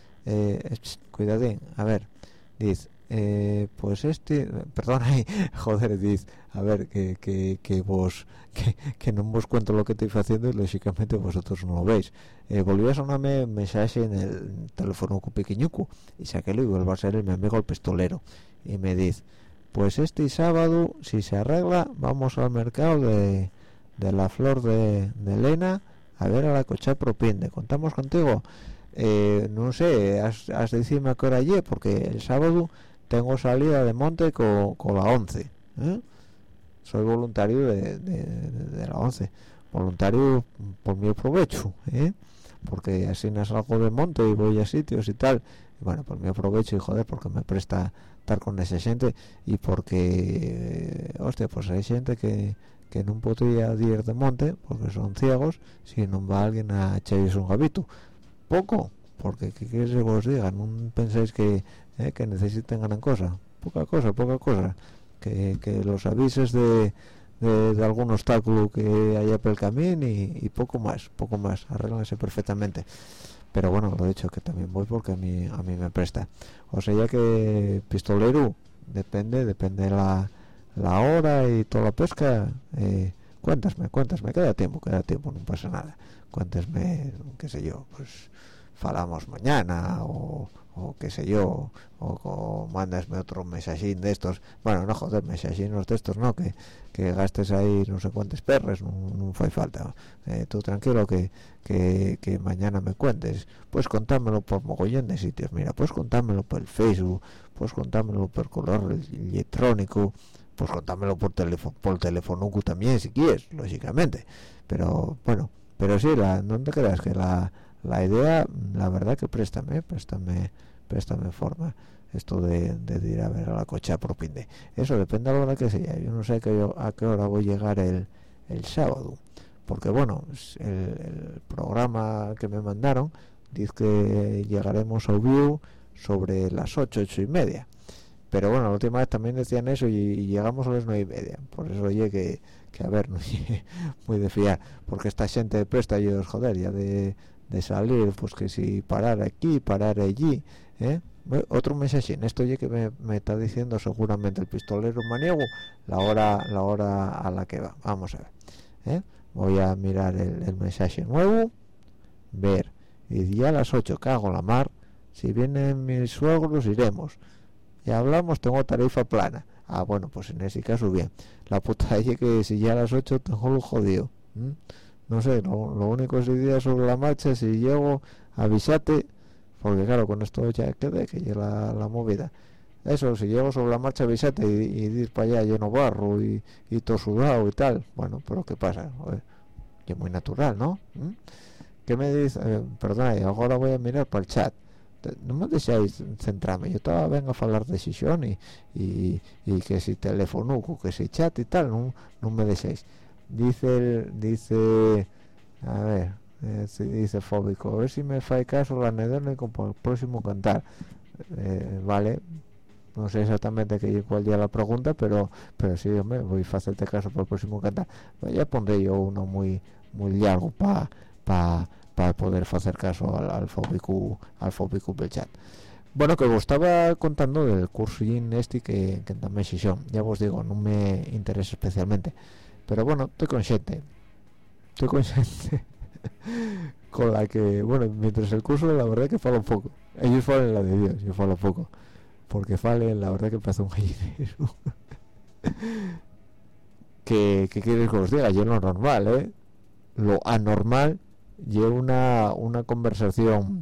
Cuidadín, a ver, dice, pues perdona, joder, dice, a ver, que no vos cuento lo que estoy haciendo y lógicamente vosotros no lo veis. Volví a sonarme mensaje en el teléfono pequeñuco y saqué y vuelvo a ser mi amigo el pistolero y me dice, pues sábado, si se arregla, vamos al mercado de la flor de Elena a ver a la cocha propinde. ¿Contamos contigo? No sé, has de decirme a qué hora allí, porque el sábado tengo salida de monte con la 11. Soy voluntario de la 11. Voluntario por mi provecho. porque así no salgo de monte y voy a sitios y tal. Y bueno, pues me aprovecho y joder, porque me presta estar con esa gente y porque, hostia, pues hay gente que no podría ir de monte porque son ciegos si no va alguien a echarles un gavito. Poco, porque ¿qué quieres que os diga? No pensáis que necesiten gran cosa. Poca cosa. Que los avises de algún obstáculo que haya por el camino y poco más, arréglanse perfectamente. Pero bueno, lo he dicho que también voy porque a mí me presta. O sea, ya que pistolero depende la hora y toda la pesca. Cuéntasme, queda tiempo, no pasa nada. Cuéntasme, qué sé yo, pues falamos mañana o qué sé yo, o mándasme otro mensajín de estos. Bueno, no joder, mensajinos de estos no, que gastes ahí no sé cuántos perres, no fue falta. Tú tranquilo que mañana me cuentes. Pues contámelo por mogollón de sitios. Mira, pues contámelo por el Facebook, pues contámelo por correo electrónico, pues contámelo por teléfono también si quieres, lógicamente. Pero bueno, pero sí, no te creas que la idea, la verdad que préstame forma esto de ir a ver a la cocha por Pinde. Eso depende de la hora que sea. Yo no sé a qué hora voy a llegar el sábado, porque bueno, el programa que me mandaron dice que llegaremos a Ubiu sobre las 8:30, pero bueno, la última vez también decían eso y llegamos a las 9:30. Por eso oye que a ver, no muy de fiar, porque esta gente presta ellos, joder, ya de salir, pues que si parar aquí, parar allí, otro mensaje, esto ya que me está diciendo seguramente el pistolero maniego la hora a la que va. Vamos a ver, voy a mirar el mensaje nuevo, ver, y ya a las 8 cago la mar, si vienen mis suegros iremos, y hablamos, tengo tarifa plana. Bueno, pues en ese caso bien. La puta es que si ya a las 8 tengo lo jodido. No sé, lo único es idea sobre la marcha, si llego, avísate, porque claro, con esto ya queda que llega la movida. Eso, si llego sobre la marcha, avísate y ir para allá lleno barro y todo sudado y tal. Bueno, pero ¿qué pasa? Joder, que es muy natural, ¿no? ¿Qué me dice? Perdón, ahora voy a mirar para el chat. No me deseáis centrarme, yo estaba vengo a hablar de decisión y que si teléfono, que si chat y tal, no me deseáis. Dice a ver, dice Fóbico, a ver si me fai caso la anedónico por el próximo cantar. Vale, no sé exactamente cuál día la pregunta, pero sí, hombre, voy a hacerte caso por el próximo cantar. Ya pondré yo uno muy largo para poder hacer caso al Fóbico del chat. Bueno, que os estaba contando del curso este que también sesión, ya os digo, no me interesa especialmente, pero bueno, estoy consciente con la que, bueno, mientras el curso la verdad que falo poco, ellos falen la de Dios, yo falo poco, porque falen la verdad que pasa un gallinero. ¿Qué quieres que os diga? Yo lo normal, lo anormal, yo una conversación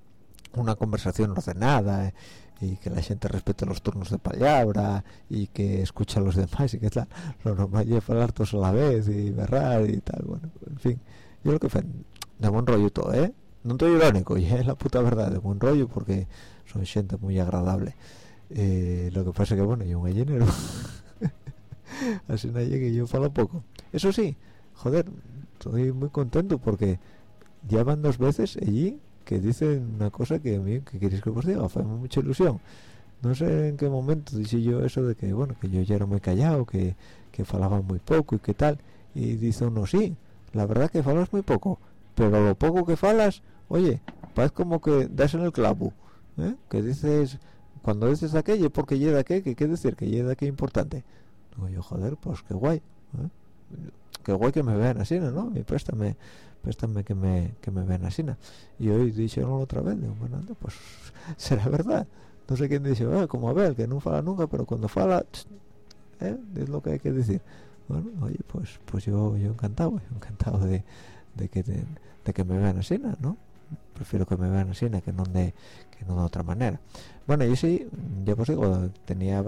ordenada, y que la gente respete los turnos de palabra y que escucha a los demás y que tal. Lo normal es hablar todos a la vez y berrar y tal. Bueno, en fin, yo lo que fue de buen rollo todo, no estoy irónico, y es la puta verdad, de buen rollo, porque son gente muy agradable. Lo que pasa es que bueno, yo un gallinero así no llegue, yo falo poco. Eso sí, joder, estoy muy contento porque ya van 2 veces allí que dicen una cosa que a mí, que queréis que os diga, fue mucha ilusión. No sé en qué momento dije yo eso de que bueno, que yo ya era muy callado, que falaba muy poco y qué tal, y dice uno, sí, la verdad que falas muy poco, pero lo poco que falas, oye, parece como que das en el clavo, que dices, cuando dices aquello, porque llega aquello, que quiere decir que llega aquello importante. Digo yo, joder, pues qué guay, qué guay que me vean así, ¿no? Y préstame que me vean así. Y hoy dijeron otra vez, digo, bueno, pues será verdad. No sé quién dice, como Abel, que no fala nunca, pero cuando fala, es lo que hay que decir. Bueno, oye, pues yo encantado de que me vean así, ¿no? Prefiero que me vean así que no de otra manera. Bueno, yo sí, ya pues digo, tenía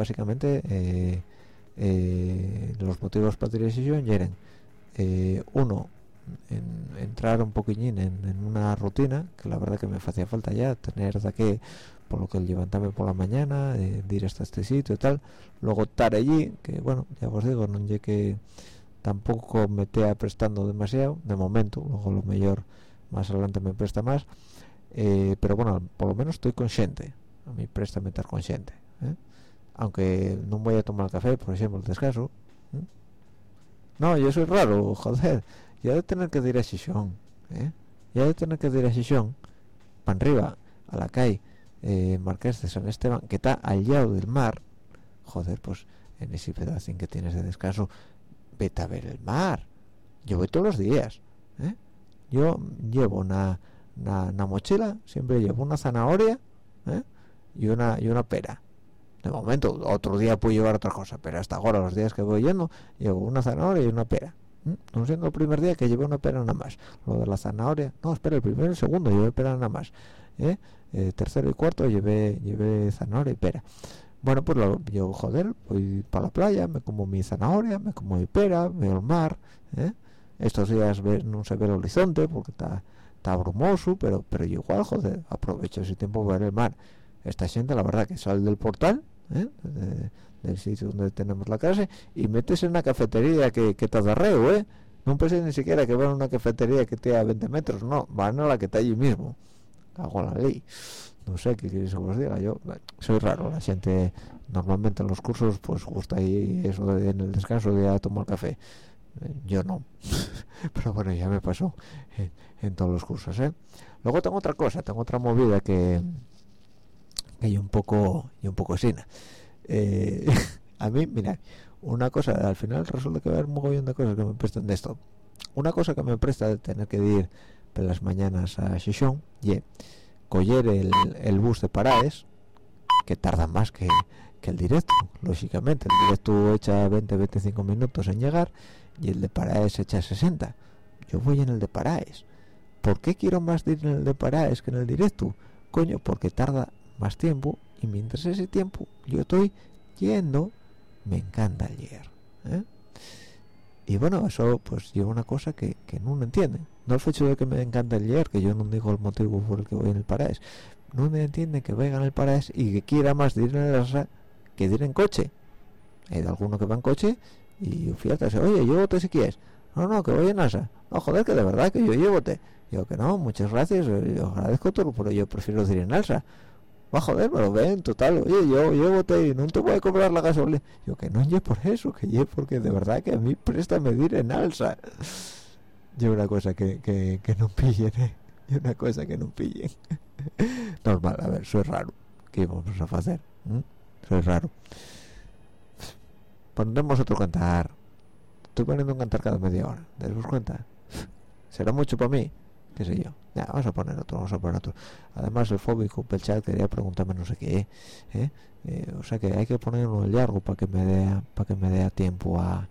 básicamente los motivos para la decisión y eran uno, entrar un poquillín en una rutina que la verdad que me hacía falta ya tener de que por lo que el levantarme por la mañana, de ir hasta este sitio y tal, luego estar allí, que bueno, ya os digo, no llegué que tampoco me esté prestando demasiado de momento, luego lo mejor más adelante me presta más, pero bueno, por lo menos estoy consciente, a mí préstame estar consciente, aunque no voy a tomar café, por ejemplo, el descanso. No, yo soy raro, joder, ya de tener que ir a Xixón, ya de tener que ir a Xixón para arriba, a la calle Marqués de San Esteban, que está al lado del mar, joder, pues en ese pedacín que tienes de descanso, vete a ver el mar. Yo voy todos los días, yo llevo una mochila, siempre llevo una zanahoria y una pera. De momento, otro día puedo llevar otra cosa, pero hasta ahora, los días que voy yendo, llevo una zanahoria y una pera. No siendo el primer día que llevé una pera nada más. Lo de la zanahoria, no, espera, el primero y el segundo llevé pera nada más. Tercero y cuarto llevé zanahoria y pera. Bueno, pues yo, joder, voy para la playa, me como mi zanahoria, me como mi pera, veo el mar. Estos días no se ve el horizonte porque está brumoso, pero yo igual, joder, aprovecho ese tiempo para ver el mar. Esta gente, la verdad, que sale del portal, del sitio donde tenemos la clase, y metes en una cafetería que te da reo, no penséis ni siquiera que van a una cafetería que esté a 20 metros, no, van a la que está allí mismo. Hago la ley. No sé qué queréis que os diga, yo soy raro, la gente normalmente en los cursos pues gusta ahí eso en el descanso de ir a tomar café, yo no. Pero bueno, ya me pasó en todos los cursos. Luego tengo otra cosa, tengo otra movida que yo un poco sina. A mí, mira, una cosa, al final resulta que va a haber un mogollón de cosas que me prestan de esto. Una cosa que me presta de tener que ir por las mañanas a Xixón y coger el bus de Paraes, que tarda más que el directo, lógicamente. El directo echa 20-25 minutos en llegar y el de Paraes echa 60. Yo voy en el de Paraes. ¿Por qué quiero más ir en el de Paraes que en el directo? Coño, porque tarda más tiempo y mientras ese tiempo yo estoy yendo, me encanta leer, y bueno, eso pues lleva una cosa que no entiende. No el hecho de que me encanta leer, que yo no digo el motivo por el que voy en el Paraes, no me entiende que venga en el Paraes y que quiera más de ir en el Alsa que de ir en coche. Hay de alguno que va en coche y fíjate, oye, llévote si quieres. No, que voy en Alsa. No, joder, que de verdad que yo llévote. Yo que no, muchas gracias, yo agradezco todo, pero yo prefiero ir en Alsa. Va, joder, pero ven, total, oye, yo llévote y no te voy a cobrar la gasolina. Yo que no, por eso, que porque de verdad que a mí préstame ir en Alsa. Yo una cosa que no pillen, y una cosa que no pillen. Normal, a ver, soy raro. ¿Qué vamos a hacer? Soy raro. Pondremos otro cantar. Estoy poniendo un cantar cada media hora. ¿Te das cuenta? ¿Será mucho para mí? Qué sé yo. Ya, vamos a poner otro. Además, el fóbico el chat quería preguntarme no sé qué, o sea que hay que ponerlo largo para que me dé tiempo a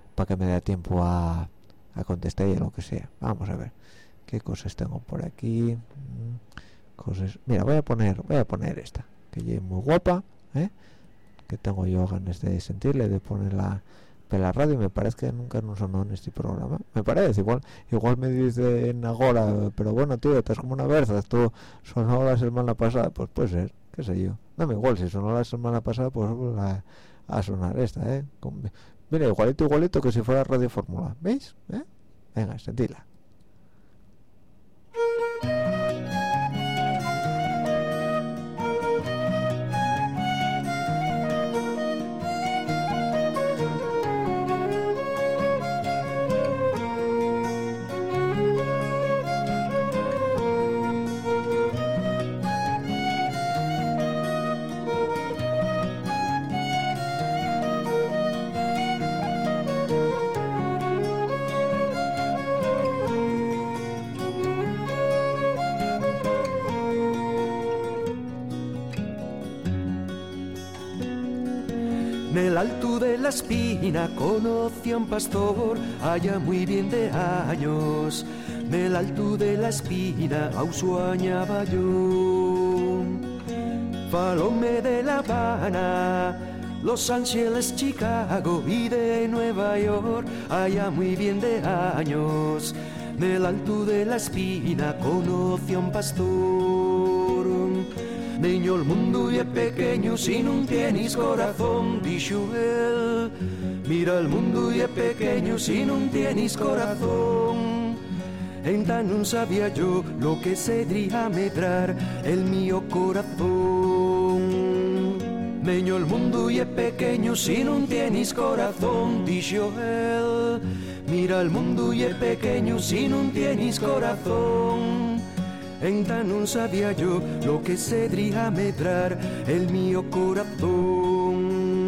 contestar y a lo que sea. Vamos a ver qué cosas tengo por aquí. Cosas. Mira, voy a poner esta, que es muy guapa, que tengo yo ganas de sentirle, de ponerla en la radio. Me parece que nunca nos sonó en este programa, me parece, igual me dicen ahora, pero bueno, tío, estás como una berza, esto sonó la semana pasada, pues puede ser, qué sé yo, dame igual, si sonó la semana pasada, pues a sonar esta, mira, igualito que si fuera Radio Fórmula, ¿veis? Venga, sentidla. Nel alto de la espina conocí a un pastor allá muy bien de años. Nel alto de la espina ausuañaba yo. Falóme de La Habana, Los Ángeles, Chicago y de Nueva York allá muy bien de años. Nel alto de la espina conoce a un pastor. Niño, el mundo es pequeño si no tienes corazón, dijo él. Mira, el mundo es pequeño si no tienes corazón. Entonces no sabía yo lo que sería medrar el mío corazón. Niño, el mundo es pequeño si no tienes corazón, dijo él. Mira, el mundo es pequeño si no tienes corazón. Entonces no sabía yo lo que sería medrar el mío corazón.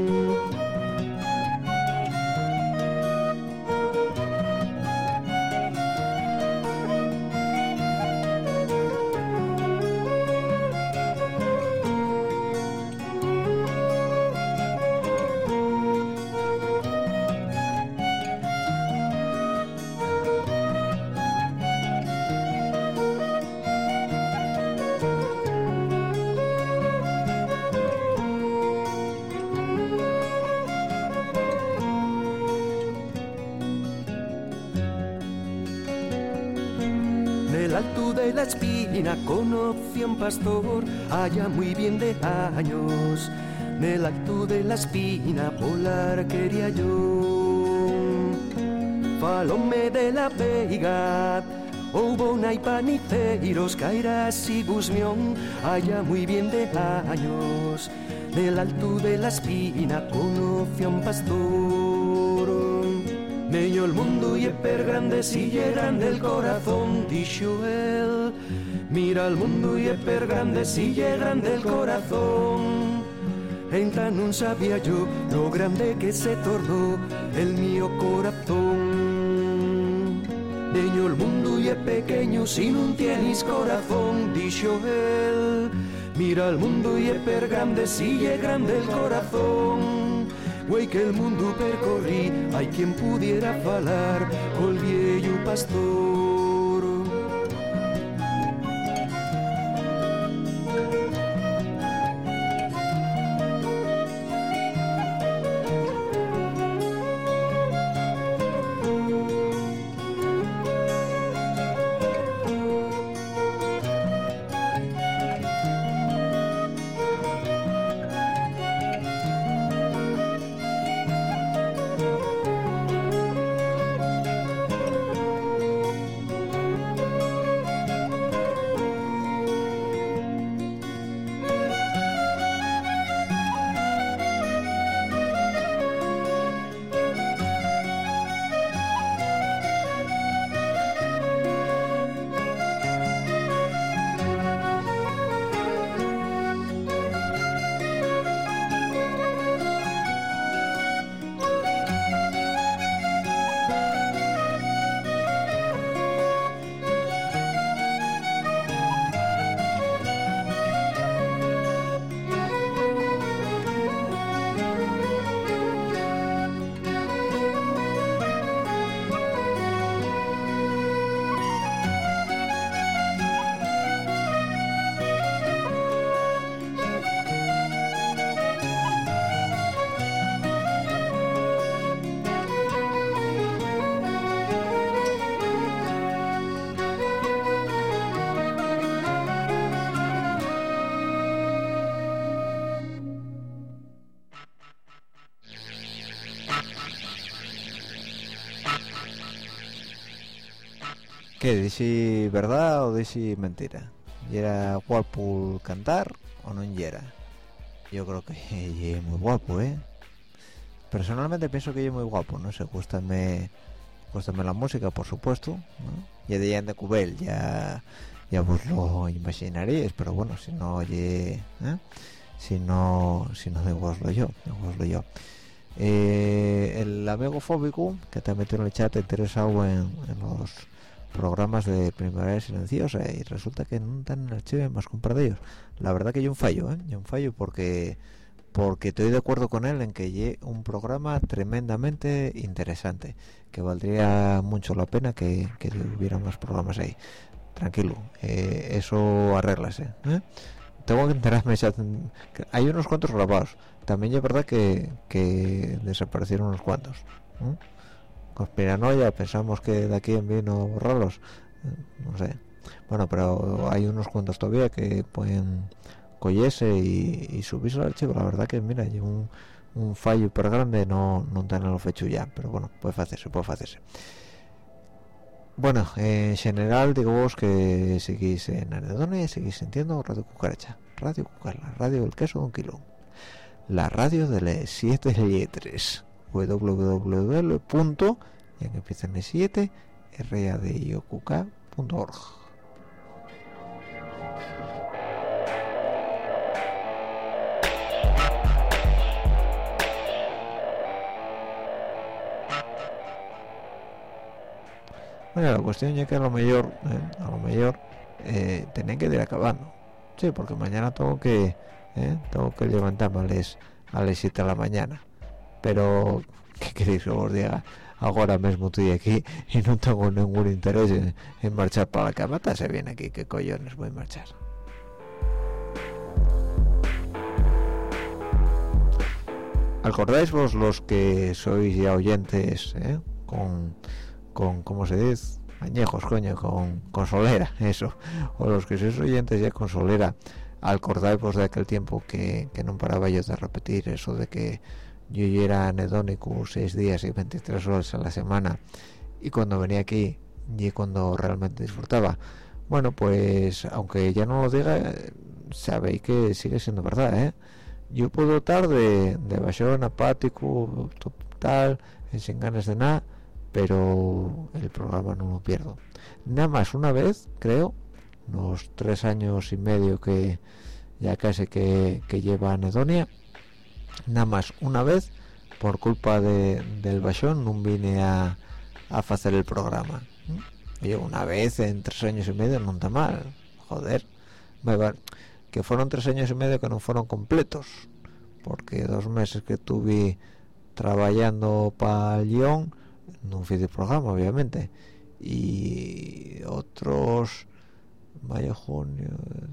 La espina conocí a un pastor allá muy bien de años. En el alto de la espina volar quería yo. Falóme de la veiga, hubo naipaniceiros, cairás y busmión allá muy bien de años. En el alto de la espina conocí a un pastor. Niño, el mundo y per grande si es grande el corazón, dijo él. Mira, el mundo y per grande si es grande el corazón. Entonces no sabía yo lo grande que se tornó el mío corazón. Niño, el mundo y es pequeño si no tienes corazón, dijo él. Mira, el mundo y per grande si es grande el corazón. Güey, que el mundo percorrí, hay quien pudiera falar col viejo pastor. ¿Qué? ¿Dice verdad o dice mentira? ¿Y era guapo cantar o no era? Yo creo que es muy guapo, ¿eh? Personalmente pienso que es muy guapo, no sé, gústame la música, por supuesto, ¿no? Y de Jan de Cubel, ya vos lo imaginaríais, pero bueno, si no, oye, si no digo yo. El amigo Fóbico, que te ha metido en el chat interesado en los programas de Primavera Silenciosa, y resulta que no están en el archivo más compartidos. La verdad que yo un fallo porque estoy de acuerdo con él en que es un programa tremendamente interesante, que valdría mucho la pena que hubiera más programas ahí. Tranquilo, eso arréglase, ¿eh? Tengo que enterarme, hay unos cuantos grabados, también es verdad que desaparecieron unos cuantos, ¿eh? conspiranoia, pensamos que de aquí en vino borrarlos, no sé. Bueno, pero hay unos cuantos todavía que pueden cogerse y subirse al archivo. La verdad que mira, hay un fallo hiper grande no tenerlo fecho ya, pero bueno, puede hacerse. Bueno, en general digo vos que seguís en Anedonia y seguís sintiendo Radio Cucaracha, Radio Cucar, la radio del queso de un kilo, la radio de las 7 letras, www. Ya que empiezan en 7 radiok.org. Bueno, la cuestión es que a lo mejor tienen que ir acabando. Sí, porque mañana tengo que levantarme a las 7 de la mañana. Pero, ¿qué queréis que os diga? Ahora mismo estoy aquí y no tengo ningún interés en marchar para la cama. Se viene aquí, ¿qué cojones voy a marchar? ¿Acordáis vos los que sois ya oyentes con ¿cómo se dice? Añejos, coño, con solera, eso, o los que sois oyentes ya con solera, acordáis vos de aquel tiempo que no paraba yo de repetir eso de que yo era anedónico 6 días y 23 horas a la semana, y cuando venía aquí y cuando realmente disfrutaba? Bueno, pues aunque ya no lo diga, sabéis que sigue siendo verdad, yo puedo estar de bajón, apático, tal, sin ganas de nada, pero el programa no lo pierdo. Nada más una vez, creo, unos 3 años y medio que ya casi que lleva Anedonia, nada más una vez, por culpa del bajón, no vine a hacer el programa. Oye, una vez en 3 años y medio no está mal, joder. Que fueron 3 años y medio que no fueron completos, porque 2 meses que tuve trabajando para Lyon no hice el programa, obviamente, y otros mayo, junio,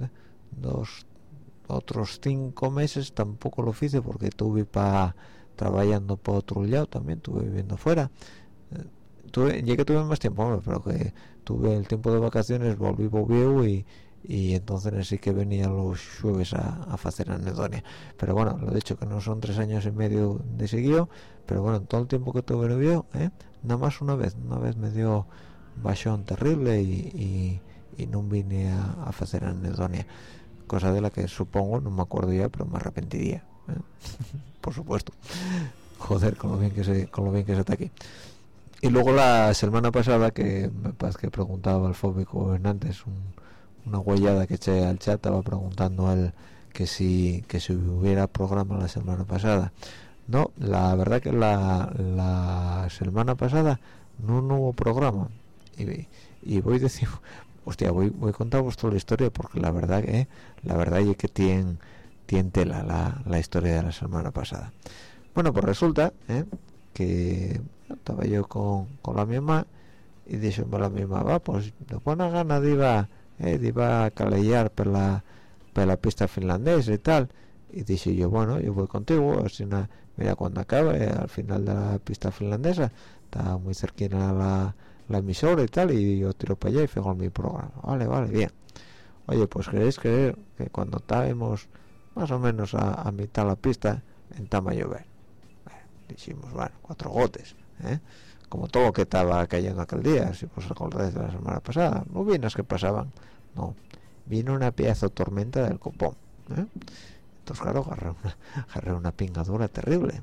otros 5 meses tampoco lo hice porque estuve trabajando para otro lado, también estuve viviendo fuera. Llegué que tuve más tiempo, hombre, pero que tuve el tiempo de vacaciones, volví y entonces sí que venía los jueves a hacer Anedonia. Pero bueno, lo he dicho que no son 3 años y medio de seguido, pero bueno, en todo el tiempo que tuve novio, nada más una vez me dio bajón terrible y no vine a hacer Anedonia, cosa de la que supongo, no me acuerdo ya, pero me arrepentiría, por supuesto. Joder, con lo bien que se está aquí. Y luego la semana pasada, que me parece que preguntaba al fóbico antes, una huellada que eché al chat, estaba preguntando a él que si hubiera programa la semana pasada. No, la verdad que la semana pasada no hubo programa, y voy a decir, hostia, voy a contaros toda la historia, porque la verdad es que tiene tela la historia de la semana pasada. Bueno, pues resulta que estaba yo con la mi mamá y dije a la mi mamá, va, pues de buena gana iba a calellar por la pista finlandesa y tal, y dije yo, bueno, yo voy contigo, así mira, cuando acabe al final de la pista finlandesa está muy cerquina la emisora y tal, y yo tiro para allá y fijo mi programa. Vale, bien. Oye, pues queréis creer que cuando estábamos más o menos a mitad de la pista empezaba a llover. Dijimos, bueno, 4 gotes, como todo lo que estaba cayendo aquel día, si os acordáis de la semana pasada. No vienes que pasaban, no, vino una pieza de tormenta del copón, entonces claro, agarré una pingadura terrible,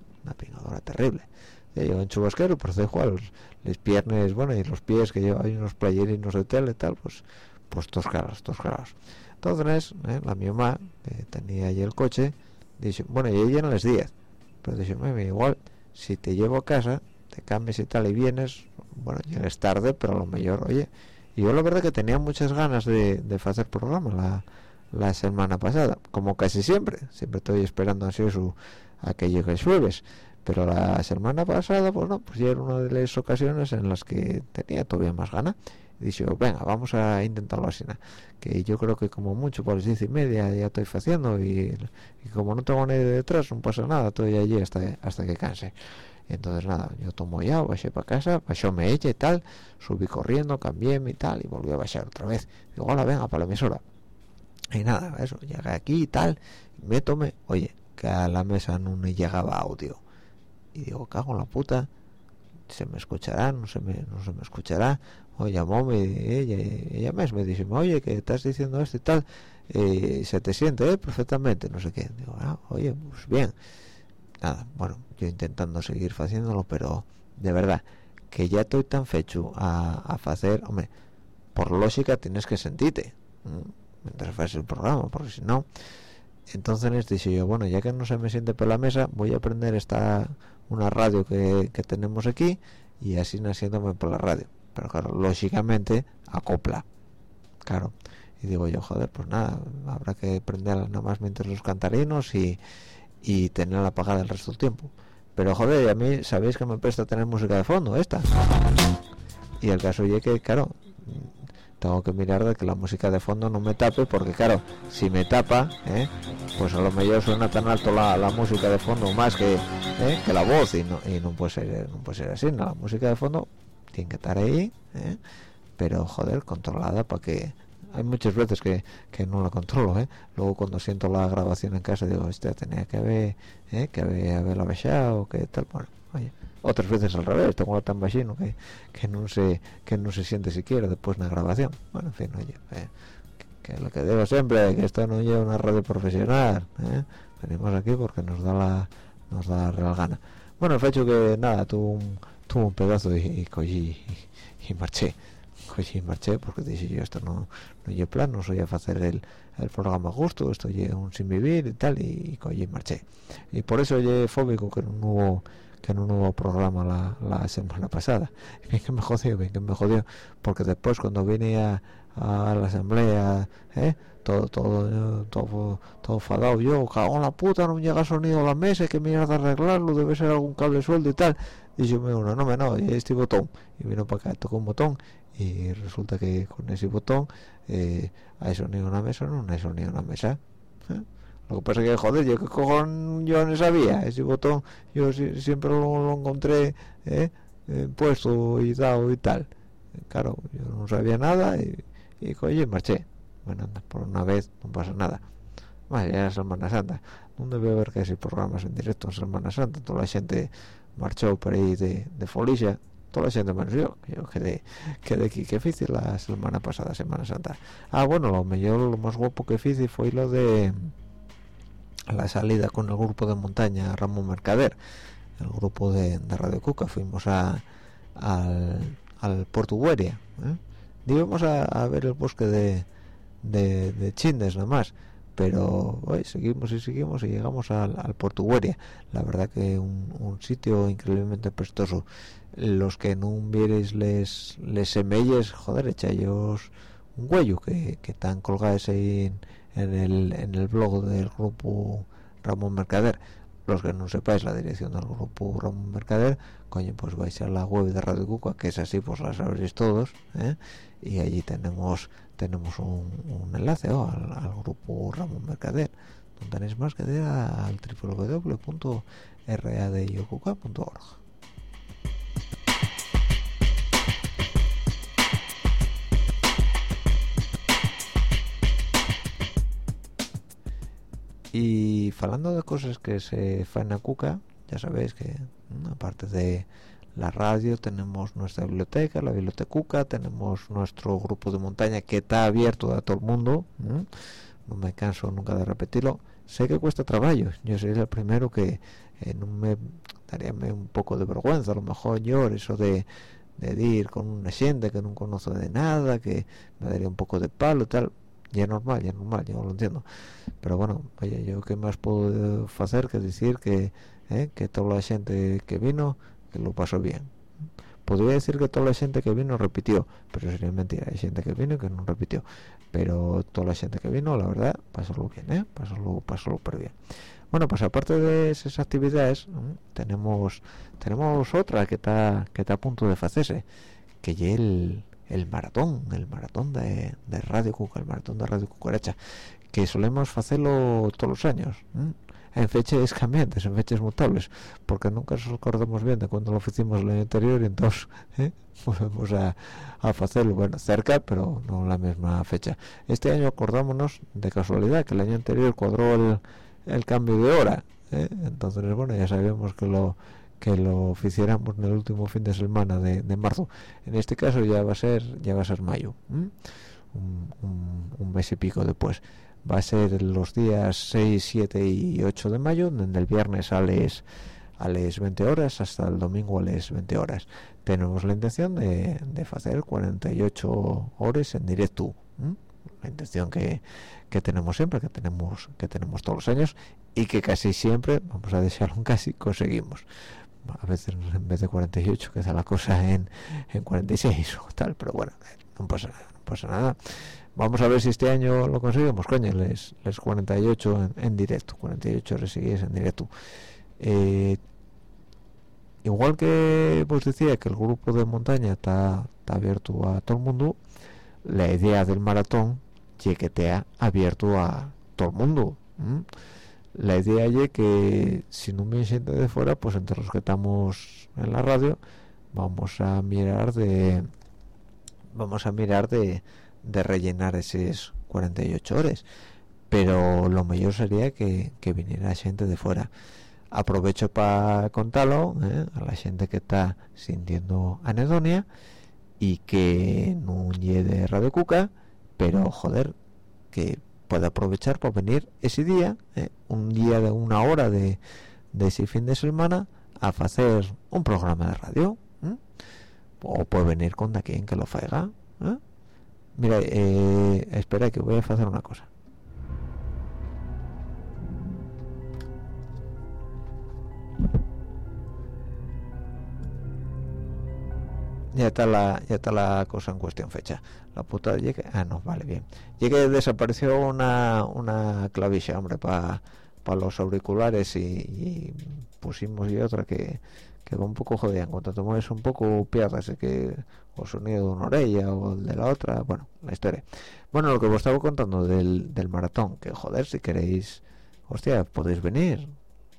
yo en chubasquero, por igual, las piernas, bueno, y los pies, que yo hay unos playerinos de tela y tal, pues todos claros. Entonces, la mi mamá, que tenía allí el coche, dice, bueno, y ella en las 10, pero dice, mami, igual, si te llevo a casa, te cambias y tal y vienes, bueno, llegues tarde, pero a lo mejor, oye, y yo la verdad que tenía muchas ganas de hacer programa la semana pasada, como casi siempre estoy esperando ansioso a que llegue el jueves, pero la semana pasada, pues no, pues ya era una de las ocasiones en las que tenía todavía más ganas. Y dije, venga, vamos a intentarlo así, ¿no? Que yo creo que como mucho por las 10:30 ya estoy haciendo, y como no tengo nadie detrás, no pasa nada, estoy allí hasta que canse. Entonces nada, yo tomo ya, bajé para casa, bajóme ella y tal, subí corriendo, cambiéme y tal, y volví a bajar otra vez. Digo, hola, venga, para la emisora. Y nada, eso, llegué aquí y tal, métome, oye, que a la mesa no me llegaba audio. Y digo, cago en la puta, se me escuchará, no se me escuchará. O llamóme, ella me dice, oye, que estás diciendo esto y tal, se te siente perfectamente, no sé qué. Digo, oye, pues bien. Nada, bueno, yo intentando seguir haciéndolo, pero de verdad que ya estoy tan fecho a hacer, hombre, por lógica tienes que sentirte mientras haces el programa, porque si no. Entonces dije yo, bueno, ya que no se me siente por la mesa, voy a prender una radio que tenemos aquí, y así naciéndome por la radio. Pero claro, lógicamente acopla, claro. Y digo yo, joder, pues nada, habrá que prenderla nada más mientras los cantarinos y tenerla apagada el resto del tiempo. Pero joder, a mí sabéis que me presta tener música de fondo esta, y el caso es que claro, tengo que mirar de que la música de fondo no me tape, porque claro, si me tapa, pues a lo mejor suena tan alto la música de fondo más que la voz, y no puede ser así. No, la música de fondo tiene que estar ahí, pero joder, controlada, para que hay muchas veces que no la controlo, luego cuando siento la grabación en casa digo, tenía que haberla bajado, que tal. Bueno, oye, otras veces al revés, tengo la tan bajino que no se siente siquiera después de la grabación. Bueno, en fin, oye, que lo que digo siempre, que esto no lleva una radio profesional, venimos aquí porque nos da la real gana. Bueno, el hecho que nada, tuvo un pedazo y cogí y marché. Porque dije yo, esto no llevo plan, no soy a hacer el programa justo, esto lleva un sin vivir y tal, y cogí y marché. Y por eso llegué fóbico que no hubo programa la semana pasada. Bien que me jodió, porque después cuando vine a la asamblea, todo enfadado, yo, cago en la puta, no me llega sonido a la mesa, que mierda arreglarlo, debe ser algún cable suelto y tal. Y yo y este botón, y vino para acá, tocó un botón, y resulta que con ese botón hay sonido en la mesa, no hay sonido en la mesa. Lo que pasa es que, joder, yo qué cojón, yo no sabía, ese botón yo siempre lo encontré puesto y dado y tal. Claro, yo no sabía nada y oye, marché. Bueno, anda, por una vez no pasa nada. Más ya es Semana Santa, no debe haber que hacer programas en directo en Semana Santa. Toda la gente marchó por ahí de Folicia, toda la gente menos yo quedé aquí. Que hice la semana pasada, Semana Santa. Bueno, lo más guapo que hice fue lo de la salida con el grupo de montaña Ramón Mercader, el grupo de Radio Cuca. Fuimos al Puerto Güeria, íbamos a ver el bosque de Chindes nada más, pero hoy seguimos y llegamos al Puerto Güeria. La verdad que un sitio increíblemente prestoso. Los que no vierais les semelles, joder, echallos un huello que están colgados ahí en el blog del grupo Ramón Mercader. Los que no sepáis la dirección del grupo Ramón Mercader, coño, pues vais a la web de Radio Cuca, que es así, pues la sabréis todos, y allí tenemos un enlace al grupo Ramón Mercader. No tenéis más que ir al www.radiocuca.org. Y hablando de cosas que se fan a Cuca, ya sabéis que aparte de la radio tenemos nuestra biblioteca, la biblioteca Cuca, tenemos nuestro grupo de montaña que está abierto a todo el mundo. No me canso nunca de repetirlo. Sé que cuesta trabajo, yo soy el primero que no me daría un poco de vergüenza, a lo mejor yo, eso de ir con una gente que no conoce de nada, que me daría un poco de palo y tal. Ya es normal, yo lo entiendo, pero bueno, oye, yo qué más puedo hacer que decir que toda la gente que vino, que lo pasó bien. Podría decir que toda la gente que vino repitió, pero sería mentira. Hay gente que vino y que no repitió, pero toda la gente que vino, la verdad, pasólo bien, pasólo súper bien. Bueno, pues aparte de esas actividades, tenemos otra que está a punto de hacerse, que ya el maratón de Radio Cuca, el maratón de Radio Cucaracha, que solemos hacerlo todos los años. en fechas cambiantes, en fechas mutables, porque nunca nos acordamos bien de cuando lo hicimos el año anterior, y entonces volvemos a hacerlo, bueno, cerca, pero no en la misma fecha. Este año acordámonos de casualidad que el año anterior cuadró el cambio de hora, entonces bueno, ya sabíamos que lo hiciéramos en el último fin de semana de marzo. En este caso ya va a ser mayo, un mes y pico después. Va a ser los días 6, 7 y 8 de mayo, desde el viernes a las 20 horas hasta el domingo a las 20 horas. Tenemos la intención de hacer 48 horas en directo, la intención que tenemos siempre, que tenemos todos los años, y que casi siempre, vamos a desearlo un casi, conseguimos. A veces en vez de 48 queda la cosa en 46 o tal, pero bueno, no pasa nada. Vamos a ver si este año lo conseguimos, coño, les 48 en directo, 48 horas seguidas en directo. Igual que vos decía que el grupo de montaña está abierto a todo el mundo, la idea del maratón es que te abierto a todo el mundo. La idea es que si no me siento de fuera, pues entre los que estamos en la radio vamos a mirar de rellenar esas 48 horas, pero lo mejor sería que viniera gente de fuera. Aprovecho para contarlo a la gente que está sintiendo anedonia y que no llegue de Radio Cuca, pero joder, que puede aprovechar para venir ese día, un día de una hora de ese fin de semana, a hacer un programa de radio, o puede venir con quien que lo haga. Mira, espera que voy a hacer una cosa. Ya está la cosa en cuestión fecha. La puta no, vale, bien. Llegué, desapareció una clavija, hombre, para los auriculares, y pusimos y otra que va un poco jodida. En cuanto te mueves un poco pierdes que o sonido de una orella o el de la otra, bueno, la historia. Bueno, lo que os estaba contando del maratón, que joder, si queréis, hostia, podéis venir.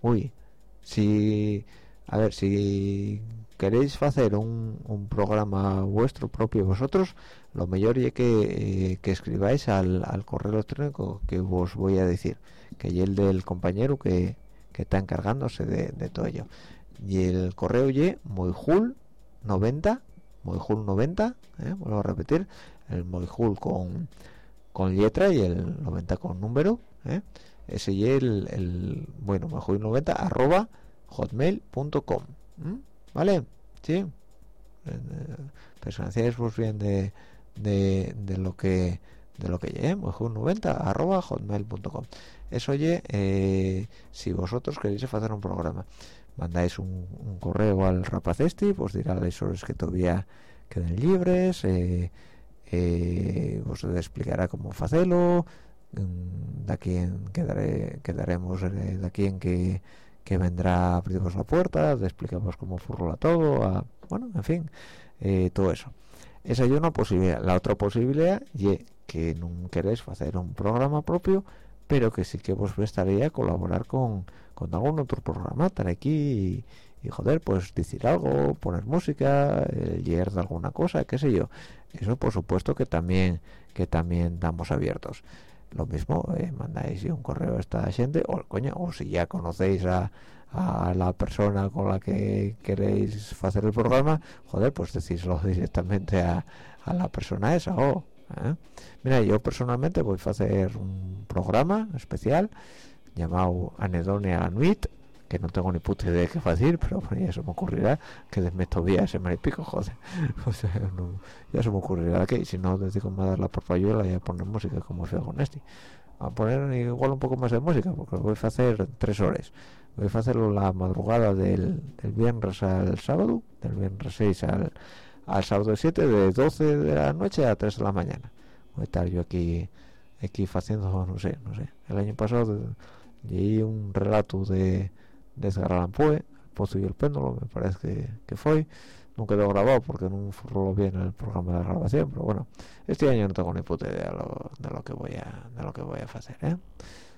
Si queréis hacer un programa vuestro propio vosotros, lo mejor es que escribáis al correo electrónico que os voy a decir, que es el del compañero que está encargándose de todo ello. Y el correo es moijul90, vuelvo a repetir, el moijul con letra y el 90 con número, ese es el moijul90 @hotmail.com. ¿Vale? Sí. Personalizáis vos bien de lo que llegue, moijul90 @hotmail.com. Eso si vosotros queréis hacer un programa, mandáis un correo al rapacesti, pues dirá las horas que todavía queden libres, os explicará cómo hacerlo, de quien quedaremos de aquí en que vendrá a abrirnos la puerta, te explicamos cómo furla todo, bueno, en fin, todo eso. Esa es una posibilidad. La otra posibilidad es que no queréis hacer un programa propio, pero que sí que vos gustaría colaborar con algún otro programa, estar aquí y joder, pues decir algo, poner música, leer de alguna cosa, qué sé yo. Eso por supuesto que también estamos abiertos. Lo mismo, mandáis un correo a esta gente, o si ya conocéis a la persona con la que queréis hacer el programa, joder, pues decíslo directamente a la persona esa. Mira, yo personalmente voy a hacer un programa especial llamado Anedonia Nuit, que no tengo ni puta idea de qué decir, pero bueno, ya se me ocurrirá que desde todavía semana y pico, joder. O sea, ya se me ocurrirá que si no dedico a dar la porfayuela y a poner música como fui con este, a poner igual un poco más de música, porque voy a hacer 3 horas. Voy a hacerlo la madrugada del viernes al sábado, del viernes 6 al sábado 7, de 12 de la noche a 3 de la mañana. Voy a estar yo aquí haciendo, no sé, el año pasado leí un relato de Edgar Allan Poe, El Pozo y el Péndulo, me parece que fue. Nunca quedó grabado porque no fue bien el programa de grabación, pero bueno, este año no tengo ni puta idea de lo que voy a hacer,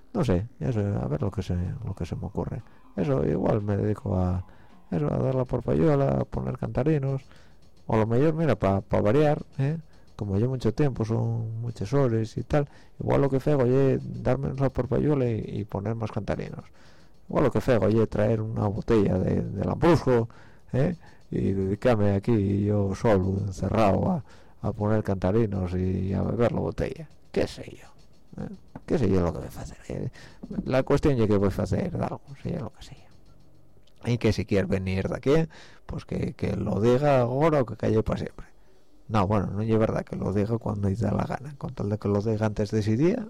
no sé, eso, a ver lo que se me ocurre. Eso, igual me dedico a eso, a dar la porpayuela, a poner cantarinos, o a lo mejor, mira, para variar, como yo mucho tiempo, son muchas horas y tal, igual lo que fego es darme la porpayuela y poner más cantarinos. Igual lo que fego es traer una botella de Lambrusco, y dedicarme aquí yo solo, encerrado, a poner cantarinos y a beber la botella. ¿Qué sé yo? ¿Qué sé yo lo que voy a hacer? La cuestión es que voy a hacer algo, sé yo lo que sé yo. Y que si quieres venir de aquí, pues que lo diga ahora o que calle para siempre. No, bueno, no es verdad que lo diga cuando te da la gana, con tal de que lo diga antes de ese día.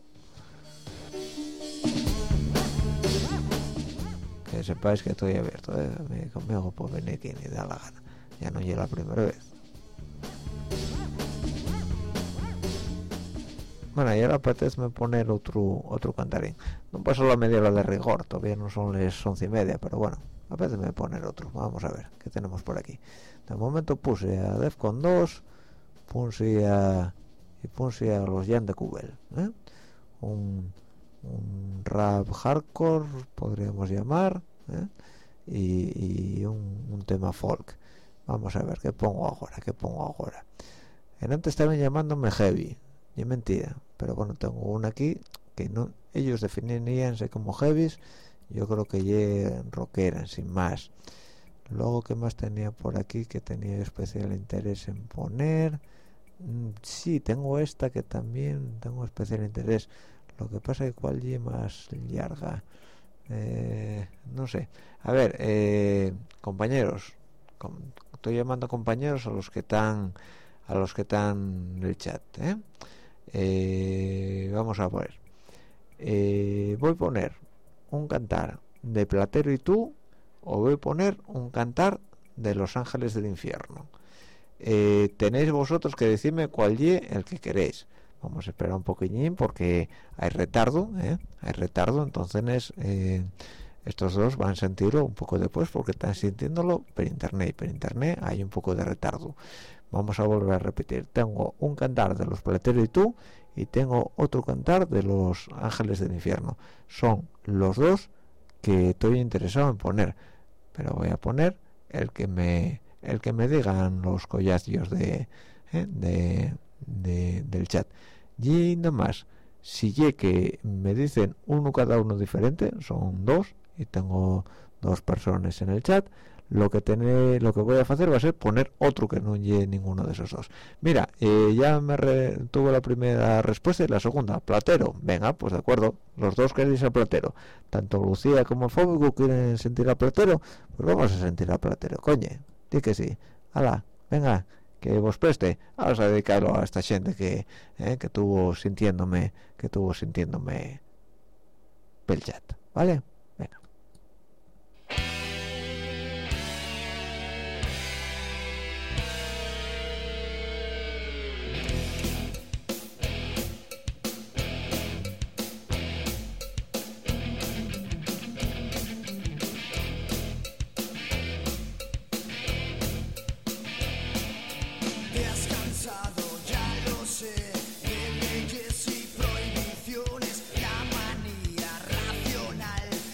Que sepáis que estoy abierto, conmigo puede venir quien le da la gana, ya no llega la primera vez. Bueno, y ahora apetece poner otro cantarín. No paso la media hora de rigor, todavía no son las 11:30, pero bueno, apetece poner otro. Vamos a ver qué tenemos por aquí. De momento puse a Defcon 2, puse a los Jan de Cubel, un rap hardcore podríamos llamar, y un tema folk. Vamos a ver qué pongo ahora. En antes estaban llamándome heavy, y es mentira, pero bueno, tengo una aquí que no, ellos definiríanse como heavies, yo creo que ya rockera sin más. Luego, ¿qué más tenía por aquí que tenía especial interés en poner? Sí, tengo esta que también tengo especial interés. Lo que pasa es que cuál es más larga, no sé. A ver, compañeros, estoy llamando compañeros a los que están en el chat, vamos a poner, voy a poner un cantar de Platero y tú, o voy a poner un cantar de Los Ángeles del Infierno. Tenéis vosotros que decirme cuál es el que queréis. Vamos a esperar un poquillín porque hay retardo, entonces estos dos van a sentirlo un poco después porque están sintiéndolo por internet hay un poco de retardo. Vamos a volver a repetir. Tengo un cantar de los Platero y tú, y tengo otro cantar de Los Ángeles del Infierno. Son los dos que estoy interesado en poner, pero voy a poner el que me digan los collazos del chat. Y nada más, si ye que me dicen uno cada uno diferente, son dos y tengo dos personas en el chat, lo que voy a hacer va a ser poner otro que no lleve ninguno de esos dos. Mira, ya tuve la primera respuesta y la segunda, Platero. Venga, pues de acuerdo, los dos queréis a Platero, tanto Lucía como Fóbico quieren sentir a Platero, pues vamos a sentir a Platero, coñe, di que sí. Hala, venga, que vos preste, vamos a dedicarlo a esta gente que estuvo sintiéndome pel chat, ¿vale? Venga. De leyes y prohibiciones, la manía racional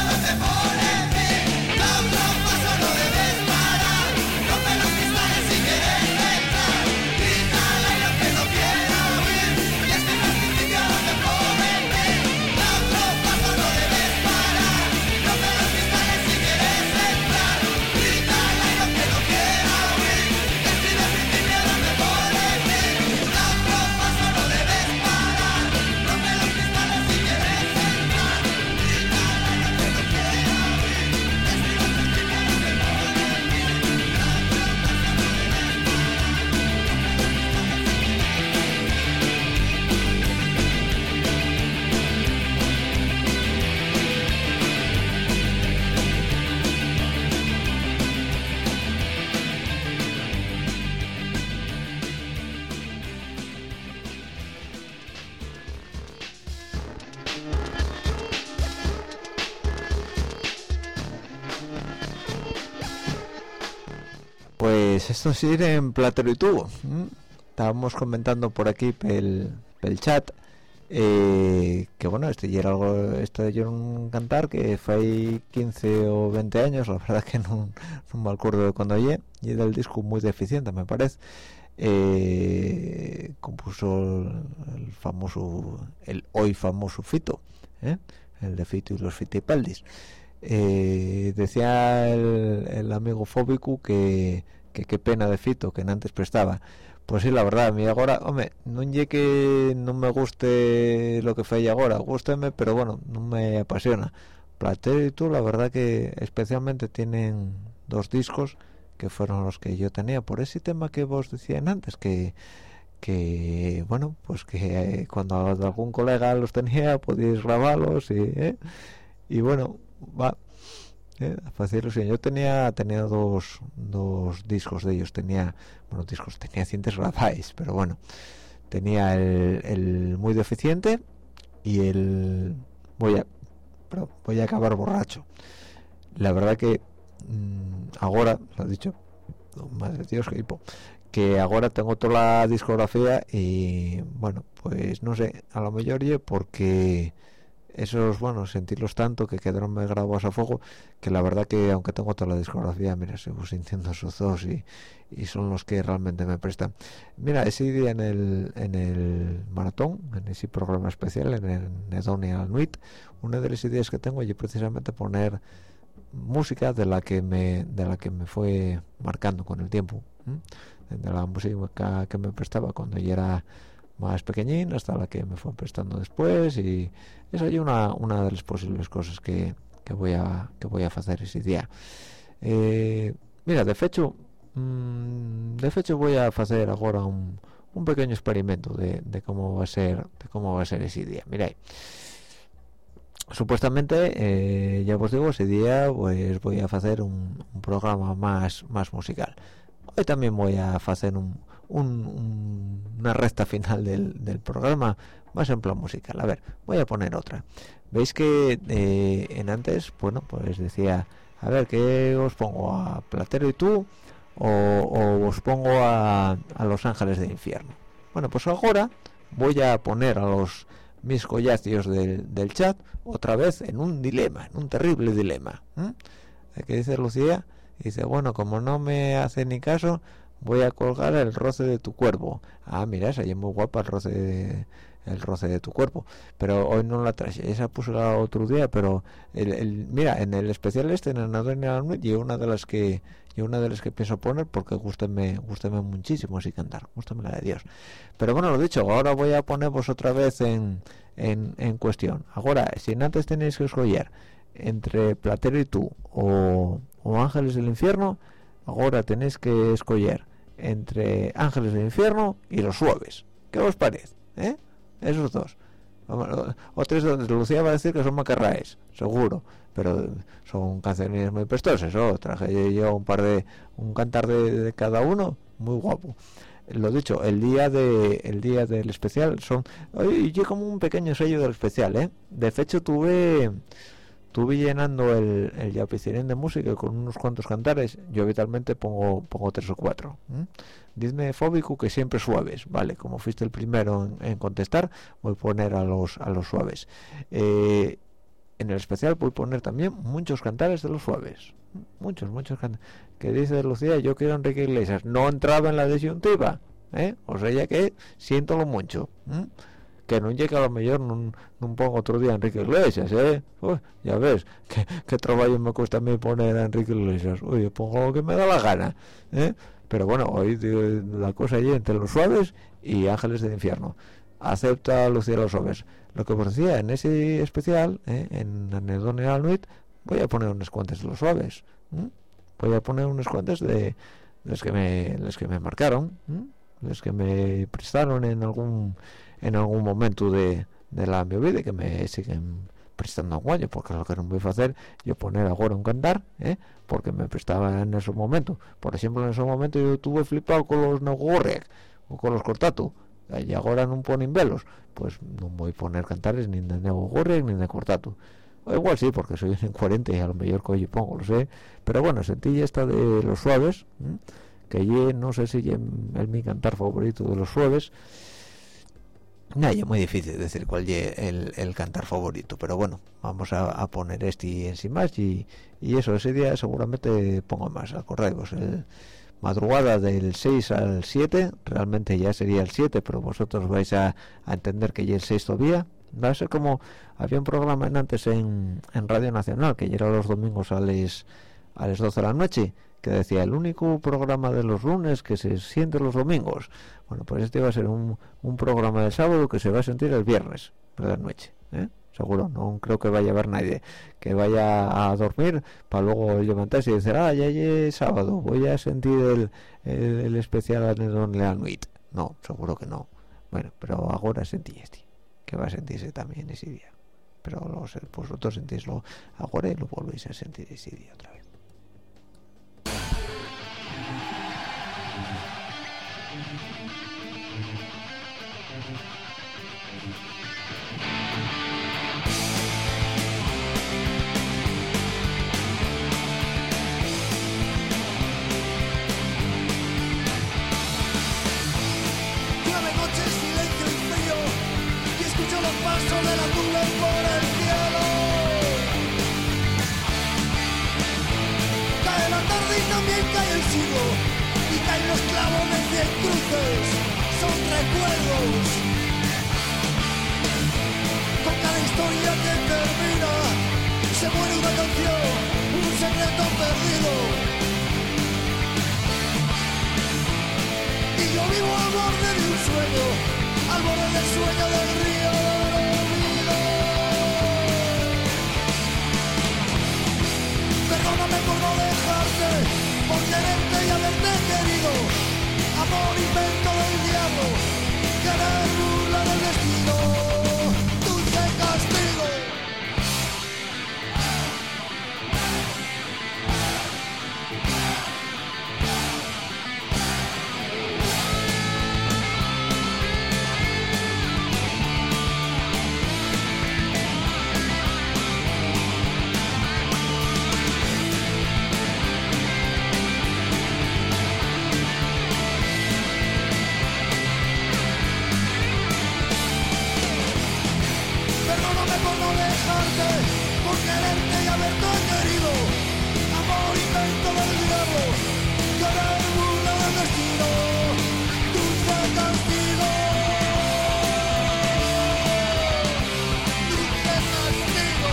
Pues esto sí en Platero y tú. Estábamos comentando por aquí pel chat que bueno, este era un cantar que fue 15 o 20 años, la verdad que no me acuerdo de cuando y del disco muy deficiente, me parece. Compuso el hoy famoso Fito, el de Fito y los Fitipaldis. Decía el amigo Fóbico que qué pena de Fito, que antes prestaba. Pues sí, la verdad, a mí ahora, hombre, no es que no me guste lo que fue ahora, gústeme, pero bueno, no me apasiona. Platero y tú, la verdad que especialmente tienen dos discos que fueron los que yo tenía, por ese tema que vos decían antes, que bueno, pues que cuando algún colega los tenía, podíais grabarlos y bueno, va. Fácil, yo tenía dos discos de ellos, tenía cintas grabadas, pero bueno, tenía el muy deficiente y el voy a acabar borracho. La verdad que ahora, lo he dicho, madre Dios, que ahora tengo toda la discografía y bueno, pues no sé, a lo mejor porque esos, bueno, sentirlos tanto que quedaron grabados a fuego, que la verdad que aunque tengo toda la discografía, mira, sigo sintiendo esos dos y son los que realmente me prestan. Mira, ese día en el maratón, en ese programa especial, en el Nedonia Nuit, una de las ideas que tengo es precisamente poner música de la que me fue marcando con el tiempo, de la música que me prestaba cuando yo era más pequeñín hasta la que me fue prestando después, y esa es una de las posibles cosas que voy a hacer ese día. Mira, de hecho voy a hacer ahora un pequeño experimento de cómo va a ser ese día. Mirad, supuestamente ya os digo, ese día pues voy a hacer un programa más musical. Hoy también voy a hacer una recta final del programa más en plan musical. A ver, voy a poner otra. Veis que en antes, bueno, pues decía, a ver, ¿qué os pongo? ¿A Platero y tú? ¿O os pongo a Los Ángeles del Infierno? Bueno, pues ahora voy a poner a los mis collacios del chat otra vez en un terrible dilema. ¿Qué dice Lucía? Dice, bueno, como no me hace ni caso, voy a colgar El roce de tu cuerpo. Ah, mira, esa es muy guapa, el roce de tu cuerpo, pero hoy no la traje, esa puse la otro día, pero mira, en el especial en el Nadal y una de las que pienso poner, porque gústeme muchísimo así cantar, gústeme la de Dios. Pero bueno, lo dicho, ahora voy a poneros otra vez en cuestión. Ahora, si antes tenéis que escoger entre Platero y tú o Ángeles del Infierno, ahora tenéis que escoger entre Ángeles del Infierno y Los Suaves. ¿Qué os parece? Esos dos. Otros de Lucía va a decir que son macarraes, seguro, pero son canciones muy prestosas. Traje yo un cantar de cada uno, muy guapo. Lo dicho, el día del especial y yo como un pequeño sello del especial, de hecho tuve llenando el yapicirín de música con unos cuantos cantares. Yo habitualmente pongo 3 o 4. Dime, Fóbico, que siempre suaves, vale, como fuiste el primero en contestar, voy a poner a los suaves. en el especial voy a poner también muchos cantares de los suaves, muchos cantares, que dice Lucía, yo quiero Enrique Iglesias, no entraba en la disyuntiva, o sea, ya que siéntolo mucho, que no llegue a lo mejor no pongo otro día Enrique Iglesias, Uy, ya ves, qué trabajo me cuesta a mí poner a Enrique Iglesias, oye, pongo lo que me da la gana, pero bueno, hoy la cosa allí entre los suaves y Ángeles del Infierno. Acepta Lucía los Suaves. Lo que os decía, en ese especial, en Anedonia Nuit, voy a poner unas cuantas de los suaves. Voy a poner unas cuantas de las que me marcaron, las que me prestaron en algún momento de la mi vida, que me siguen prestando aguayo, porque lo que no voy a hacer yo poner ahora un cantar, porque me prestaba en ese momento. Por ejemplo, en ese momento yo tuve flipado con los Nogorek o con los Cortatu, y ahora no ponen velos, pues no voy a poner cantares ni de Nogorek ni de Cortatu. O igual sí, porque soy un 40 y a lo mejor que hoy pongo, lo sé, pero bueno, sentí esta de los suaves, que yo no sé si es mi cantar favorito de los suaves. Nada, es muy difícil decir cuál es el cantar favorito, pero bueno, vamos a poner este en sin más, y eso, ese día seguramente pongo más, acordaos, madrugada del 6 al 7, realmente ya sería el 7, pero vosotros vais a entender que ya el 6 todavía. Va a ser como, había un programa antes en Radio Nacional, que ya era los domingos a las 12 de la noche, que decía, el único programa de los lunes que se siente los domingos. Bueno, pues este va a ser un programa de sábado que se va a sentir el viernes de la noche, seguro. No creo que vaya a haber nadie que vaya a dormir para luego levantarse y decir, ya es sábado, voy a sentir el especial de Don Leanuit. No, seguro que no. Bueno, pero ahora sentí que va a sentirse también ese día, pero vosotros sentís-lo ahora y lo volvéis a sentir ese día otra vez. Paso de la nube por el cielo. Cae la tarde y también cae el siglo, y caen los clavos de 100 cruces. Son recuerdos. Con cada historia que termina se muere una canción, un secreto perdido. Y yo vivo al borde de un sueño, al borde del sueño del río. Perdóname por no dejarte, por quererte y haberte querido. Amor, invento del diablo, querer burla del destino, dulce castigo. Por quererte y haberte querido. Amor, invento del diablo, querer burla del destino, dulce castigo, dulce castigo.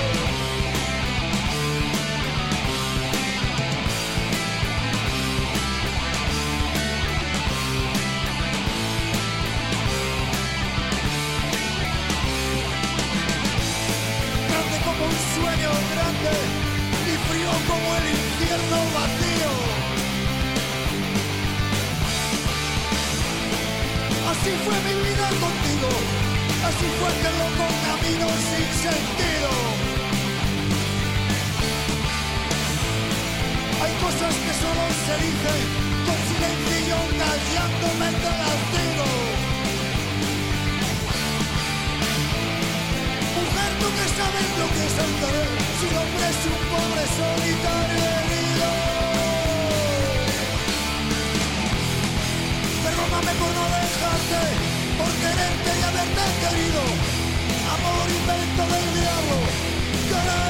Como un sueño grande y frío como el infierno vacío. Así fue mi vida contigo, así fue aquel loco camino sin sentido. Hay cosas que solo se dicen con silencio, callándome te las digo. Mujer, tú que sabes lo que es el querer, si el hombre es un pobre solitario herido. Perdóname por no dejarte, por quererte y haberte querido. Amor, invento del diablo, querer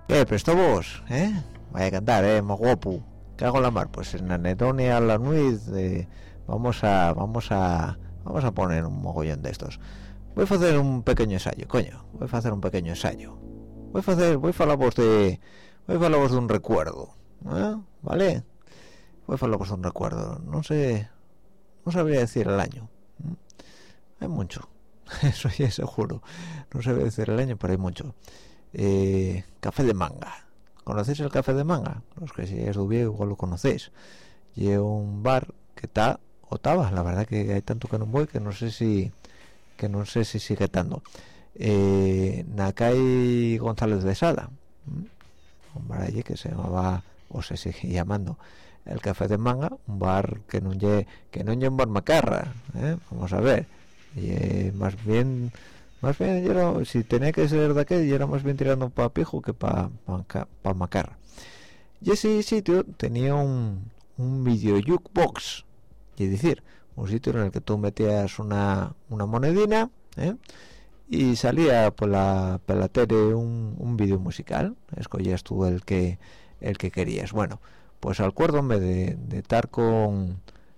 Presto vos, vaya a cantar, más guapo. Cago en la mar. Pues en anedonia a la nuit vamos a poner un mogollón de estos. Voy a hacer un pequeño ensayo, coño. Voy a hacer un pequeño ensayo. Voy a hablaros de un recuerdo, ¿vale? Voy a hablaros de un recuerdo. No sabría decir el año. Hay mucho. Eso ya es seguro. No sabría decir el año, pero hay mucho. Café de Manga. ¿Conocéis el Café de Manga? Los que si es de Oviedo igual lo conocéis. Y es un bar que está o estaba, la verdad que hay tanto que no voy que no sé si sigue estando. Nacay González de Sada, un bar allí que se llamaba, o se sigue llamando, el Café de Manga, un bar que no lle un bar macarra, vamos a ver, y más bien yo, si tenía que ser de aquel, yo era más bien tirando para pijo que para macarra. Y ese sitio tenía un video jukebox, es decir, un sitio en el que tú metías una monedina, y salía por la tele un vídeo musical. Escogías tú el que querías. Bueno, pues acuérdome de estar con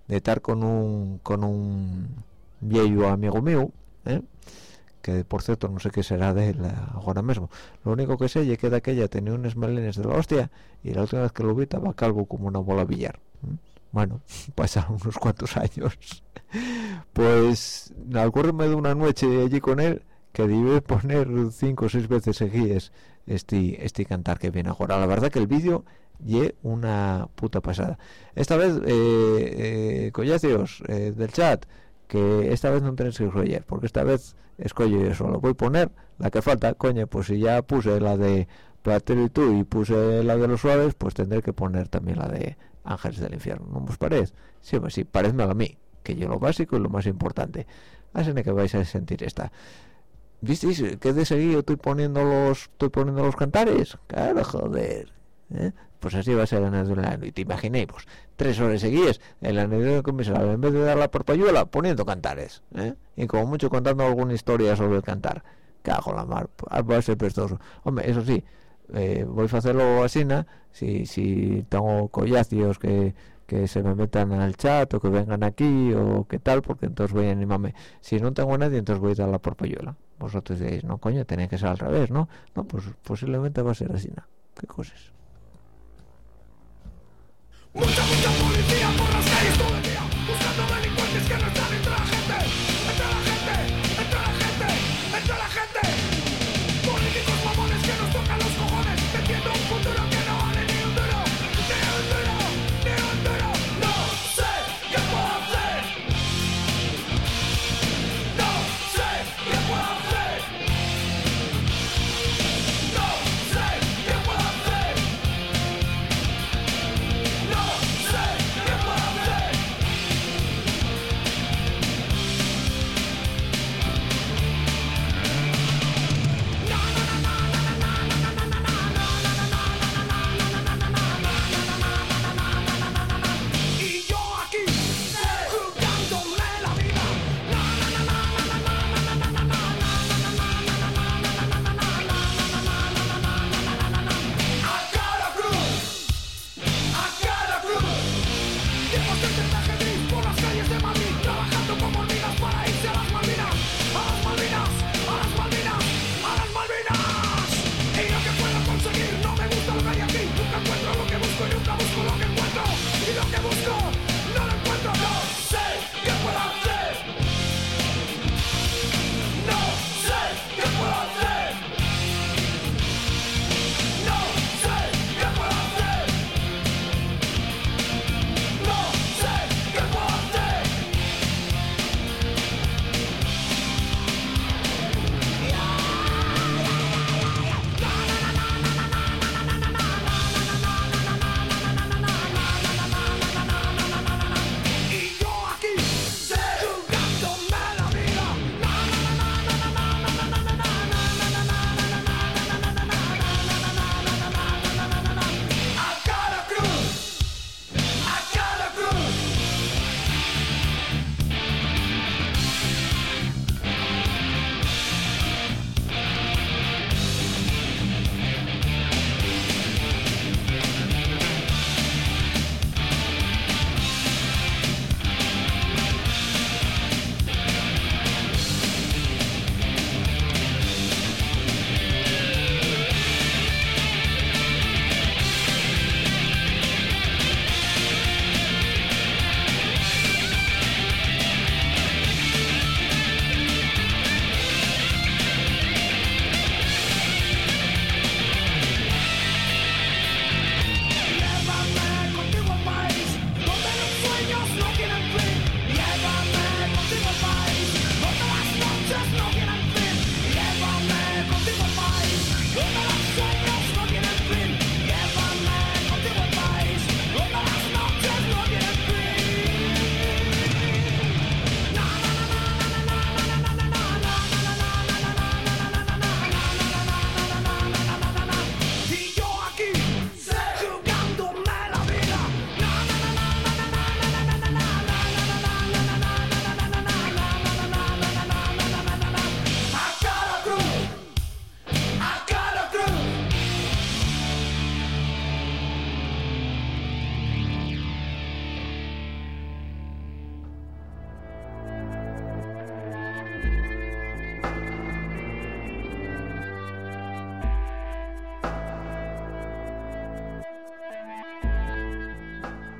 un viejo amigo mío, que por cierto no sé qué será de él ahora mismo. Lo único que sé es que de aquella tenía unos melines de la hostia, y la última vez que lo vi estaba calvo como una bola de billar. Bueno, pasaron unos cuantos años. Pues acuérdome de una noche allí con él que debí poner 5 o 6 veces seguidas este cantar que viene ahora. La verdad que el vídeo ye una puta pasada. Esta vez, collacios del chat, que esta vez no tenéis que escoger, porque esta vez escojo yo solo. Voy a poner la que falta, coño, pues si ya puse la de Platero y tú y puse la de los suaves, pues tendré que poner también la de Ángeles del Infierno. ¿No os parece? Sí, pues sí, parecme a mí, que yo lo básico y lo más importante. Así que vais a sentir esta. ¿Visteis que de seguido estoy poniendo los cantares? Claro, joder. Pues así va a ser el año. Y te imaginéis, pues, 3 horas seguidas el año comisario, en vez de dar la porpayuela, poniendo cantares, y como mucho contando alguna historia sobre el cantar. Cago en la mar, va a ser prestoso. Hombre, eso sí, voy a hacerlo así, ¿no? Si tengo collacios que se me metan al chat o que vengan aquí o qué tal, porque entonces voy a animarme. Si no tengo a nadie, entonces voy a dar la porpayuela. Vosotros diréis, no, coño, tenía que ser al revés, ¿no? No, pues posiblemente va a ser así, ¿no? ¿Qué cosas? Mucha policía por las calles todo el día, buscando delincuentes que no están entre la gente, entre la gente. Políticos mamones que nos tocan los cojones, vendiendo un futuro que no vale ni un duro. No sé qué puedo hacer. No sé qué puedo hacer. No sé qué puedo hacer. No sé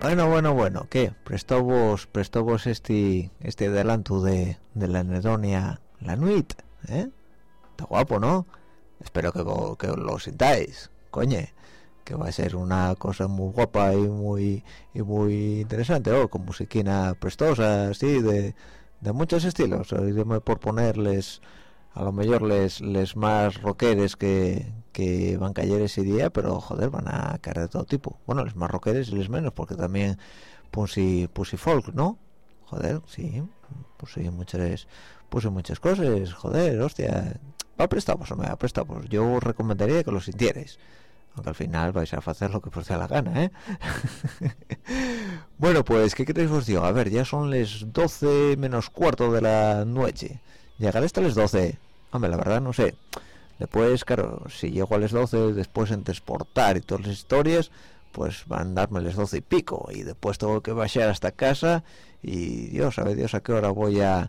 Bueno, ¿qué? ¿Prestó vos este adelanto de la anedonia la nuit? Está guapo, ¿no? Espero que lo sintáis, coñe, que va a ser una cosa muy guapa y muy interesante, con musiquina prestosa, así, de muchos estilos. Yo por ponerles, a lo mejor les más rockeres que van a caer ese día, pero joder, van a caer de todo tipo. Bueno, les más rockeres y les menos, porque también puse folk, ¿no? Joder, sí, puse muchas cosas, joder, hostia. Va prestamos. Yo os recomendaría que lo sintierais, aunque al final vais a hacer lo que os dé la gana, Bueno, pues, ¿qué queréis vos digo? A ver, ya son las 12 menos cuarto de la noche. Llegaré hasta las 12. Hombre, la verdad no sé. Después, claro, si llego a las 12, después en transportar y todas las historias, pues van a darme las 12 y pico. Y después tengo que bajar hasta casa y Dios, sabe Dios a qué hora voy a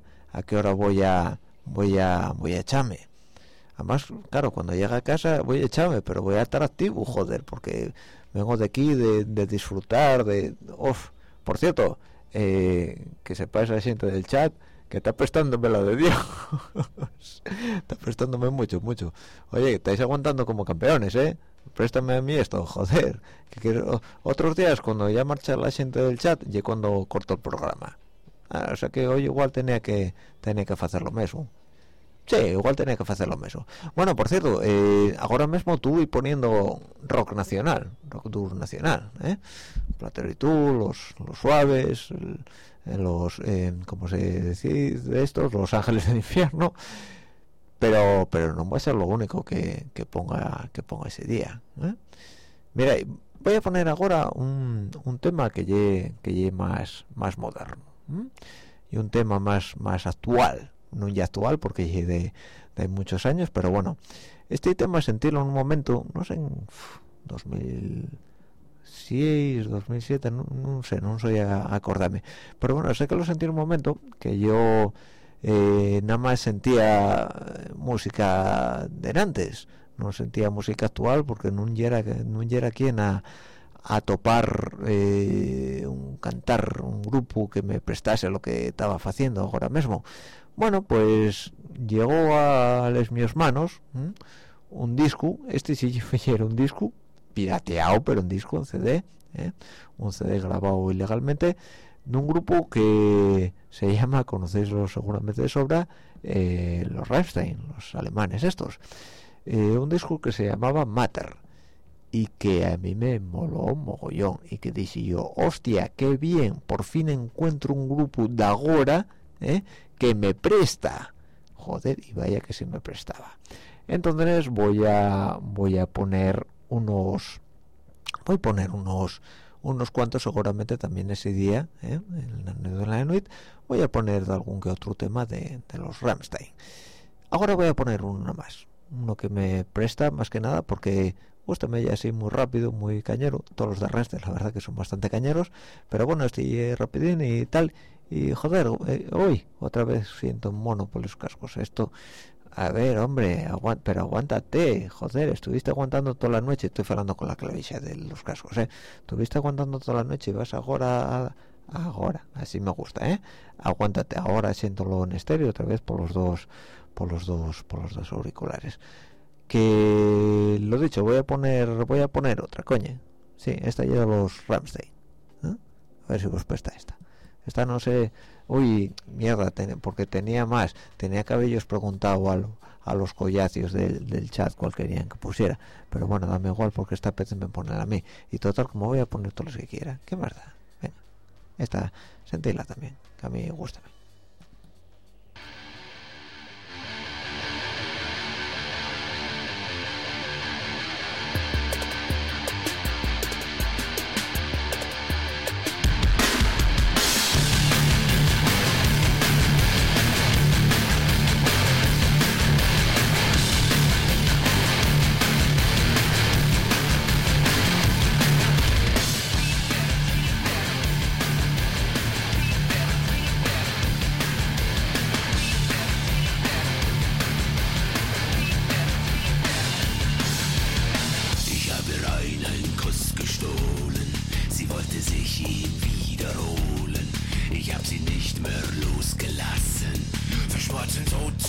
echarme. Además, claro, cuando llegue a casa voy a echarme, pero voy a estar activo, joder, porque vengo de aquí de disfrutar, Por cierto, que sepáis la gente del chat que está prestándome la de Dios. Está prestándome mucho. Oye, estáis aguantando como campeones, Préstame a mí esto, joder. Otros días, cuando ya marcha la gente del chat, y cuando corto el programa. O sea que hoy igual tenía que hacer lo mismo. Sí, igual tenía que hacer lo mismo. Bueno, por cierto, ahora mismo estuve poniendo rock duro nacional, Platero y tú, los Suaves, los ¿cómo se dice de estos? Los Ángeles del Infierno, pero no va a ser lo único que ponga ese día, Mira, voy a poner ahora un tema que lle más moderno, y un tema más actual. No ya actual porque ya de muchos años, pero bueno, este tema sentirlo en un momento, no sé, en 2006, 2007, no sé, no soy a acordarme, pero bueno, sé que lo sentí en un momento que yo nada más sentía música de antes, no sentía música actual porque no era quien a topar cantar un grupo que me prestase lo que estaba haciendo ahora mismo. Bueno, pues llegó a las mis manos un disco, este sí era un disco pirateado, pero un disco, un CD, un CD grabado ilegalmente, de un grupo que se llama, conocéislo seguramente de sobra, los Rammstein, los alemanes estos. Un disco que se llamaba Matter, y que a mí me moló mogollón, y que dije yo, hostia, qué bien, por fin encuentro un grupo de agora, que me presta, joder, y vaya que sí me prestaba. Entonces voy a poner unos cuantos, seguramente también ese día, en la Nuit, voy a poner algún que otro tema de los Rammstein. Ahora voy a poner uno más, uno que me presta más que nada porque gústame ya así muy rápido, muy cañero. Todos los de Rammstein la verdad que son bastante cañeros, pero bueno, estoy rapidín y tal. Y joder, hoy otra vez siento un mono por los cascos. Esto, a ver, hombre, pero aguántate, joder, estuviste aguantando toda la noche. Estoy hablando con la clavija de los cascos, estuviste aguantando toda la noche y vas ahora, así me gusta, aguántate. Ahora siéntolo en estéreo otra vez por los dos auriculares. Que lo dicho, voy a poner otra, coña. Sí, esta ya de los Rammstein, a ver si os presta esta no sé. Uy, mierda, porque tenía que haberos preguntado a los collacios del chat cuál querían que pusiera, pero bueno, dame igual porque esta vez me ponen a mí, y total, como voy a poner todos los que quiera, qué más da. Venga, esta sentila también, que a mí gusta.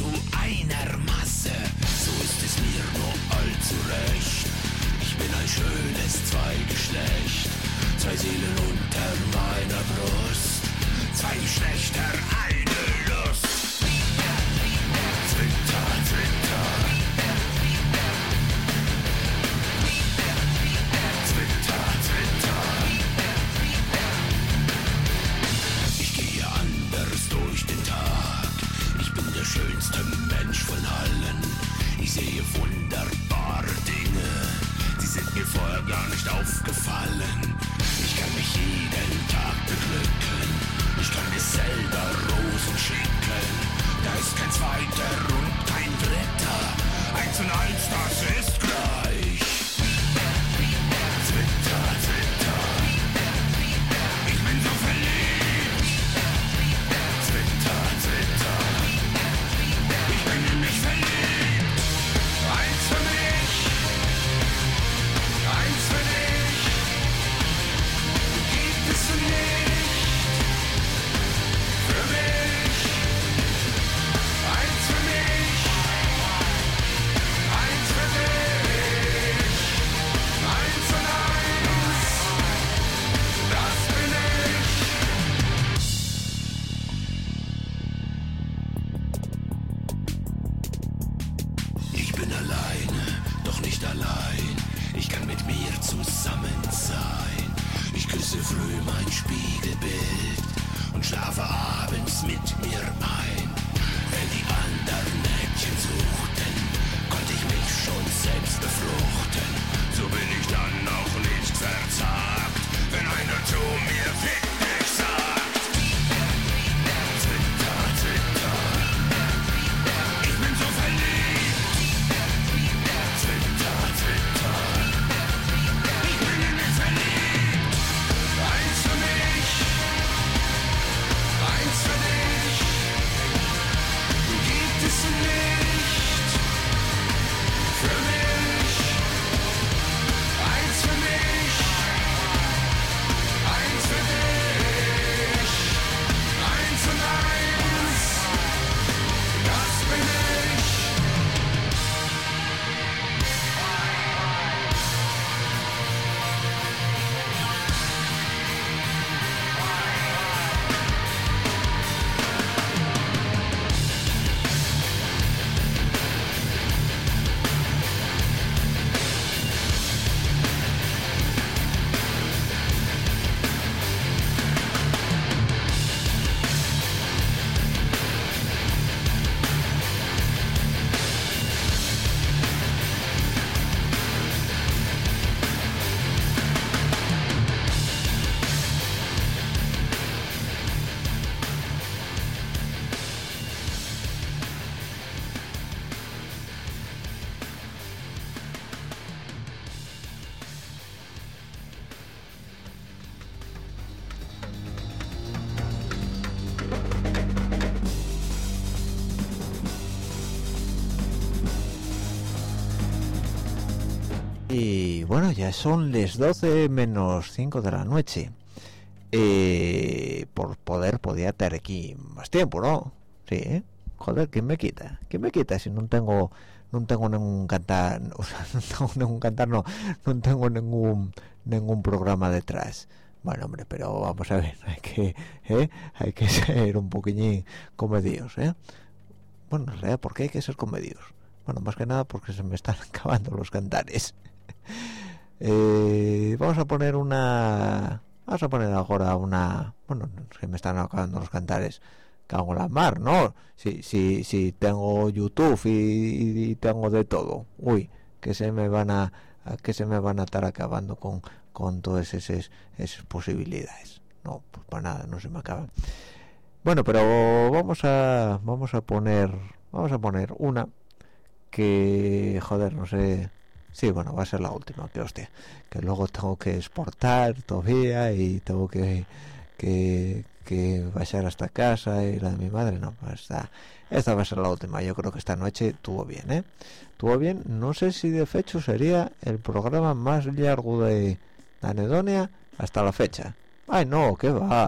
zu einer Masse, so ist es mir nur allzu recht. Ich bin ein schönes Zweigeschlecht, zwei Seelen unter meiner Brust, zwei Geschlechter, eine Lust. Twitter, Twitter. Twitter, Twitter. Ich gehe anders durch den Tag. Ich bin der schönste Mensch von allen. Ich sehe wunderbare Dinge, die sind mir vorher gar nicht aufgefallen. Ich kann mich jeden Tag beglücken. Ich kann mir selber Rosen schicken. Da ist kein zweiter und kein dritter. 1 und 1, das ist gleich. Twitter, Twitter. Ich bin so verliebt. Twitter, Twitter. Ich bin in mich verliebt. Eins für mich. Eins für dich. Gibt es nicht. Für mich. Eins für mich. Eins für dich. Eins und eins. Das bin ich. Ich bin alleine, doch nicht allein. Ich kann mit mir zusammen sein. Ich küsse früh mein Spiegelbild und schlafe abends mit mir ein. Wenn die anderen Mädchen suchten, konnte ich mich schon selbst befruchten. So bin ich dann auch nicht verzagt, wenn einer zu mir fick dich sagt. Twitter, Twitter. Ich bin so verliebt. Twitter, Twitter. Ich bin in mich verliebt. Eins für mich. Eins für dich. Gibt es nicht. Für mich. Eins für mich. Eins für dich. Eins und eins. Das bin ich. Y bueno, ya son las 12 menos 5 de la noche. Por poder podía estar aquí más tiempo, ¿no? Sí, ¿eh? Joder, ¿quién me quita? ¿Quién me quita si no tengo ningún cantar, o sea, no tengo ningún cantar, no tengo ningún programa detrás? Bueno, hombre, pero vamos a ver, hay que ser un poquillín comedios, ¿eh? Bueno, en realidad, ¿por qué hay que ser comedios? Bueno, más que nada porque se me están acabando los cantares. Vamos a poner ahora una, bueno, se me están acabando los cantares, cago en la mar, ¿no? Si tengo YouTube y tengo de todo, uy, que se me van a estar acabando con todas esas posibilidades. No, pues para nada, no se me acaban. Bueno, pero vamos a poner una que, joder, no sé. Sí, bueno, va a ser la última, que hostia, que luego tengo que exportar todavía y tengo que bajar hasta casa y la de mi madre, no, pues esta va a ser la última. Yo creo que esta noche estuvo bien, estuvo bien. No sé si de hecho sería el programa más largo de Anedonia hasta la fecha. Ay, no, ¿qué va?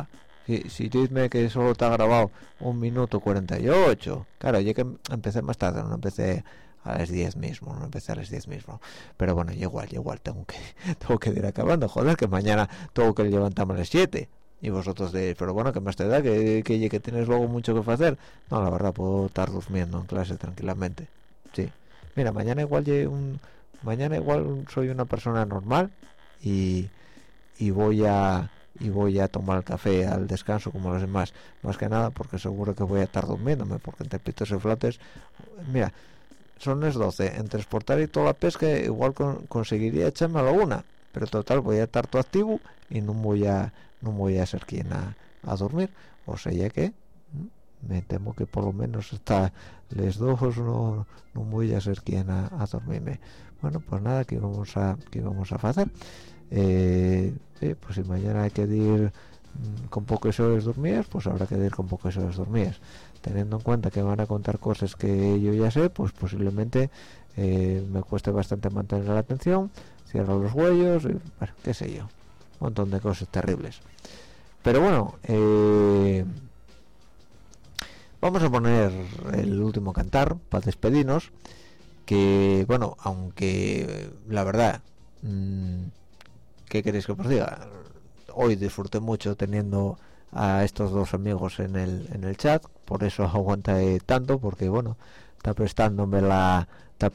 si dime que solo está grabado 1 minuto 48, claro, yo que empecé más tarde, no empecé a las 10 mismo, no empecé a las 10 mismo, pero bueno, yo igual tengo que ir acabando, joder, que mañana tengo que levantarme a las 7, y vosotros diréis, pero bueno, que más te da, que tienes luego mucho que hacer. No, la verdad, puedo estar durmiendo en clase tranquilamente, sí. Mira, mañana igual soy una persona normal y voy a tomar el café al descanso como los demás, más que nada porque seguro que voy a estar durmiéndome, porque entre pitos y flotes, mira, son las 12, en transportar y toda la pesca igual conseguiría echarme a la 1, pero total voy a estar todo activo y no voy a ser quien a dormir, o sea, ya que me temo que por lo menos hasta les 2 no voy a ser quien a dormirme. Bueno, pues nada, que vamos a hacer. Sí, pues si mañana hay que ir con pocas horas dormidas, pues habrá que ir con pocas horas dormidas, teniendo en cuenta que van a contar cosas que yo ya sé, pues posiblemente me cueste bastante mantener la atención, cierro los huellos, y, bueno, qué sé yo, un montón de cosas terribles. Pero bueno, vamos a poner el último cantar para despedirnos, que bueno, aunque la verdad, ¿qué queréis que os diga? Hoy disfruté mucho teniendo a estos dos amigos en el chat, por eso aguanté tanto, porque bueno, está prestándome la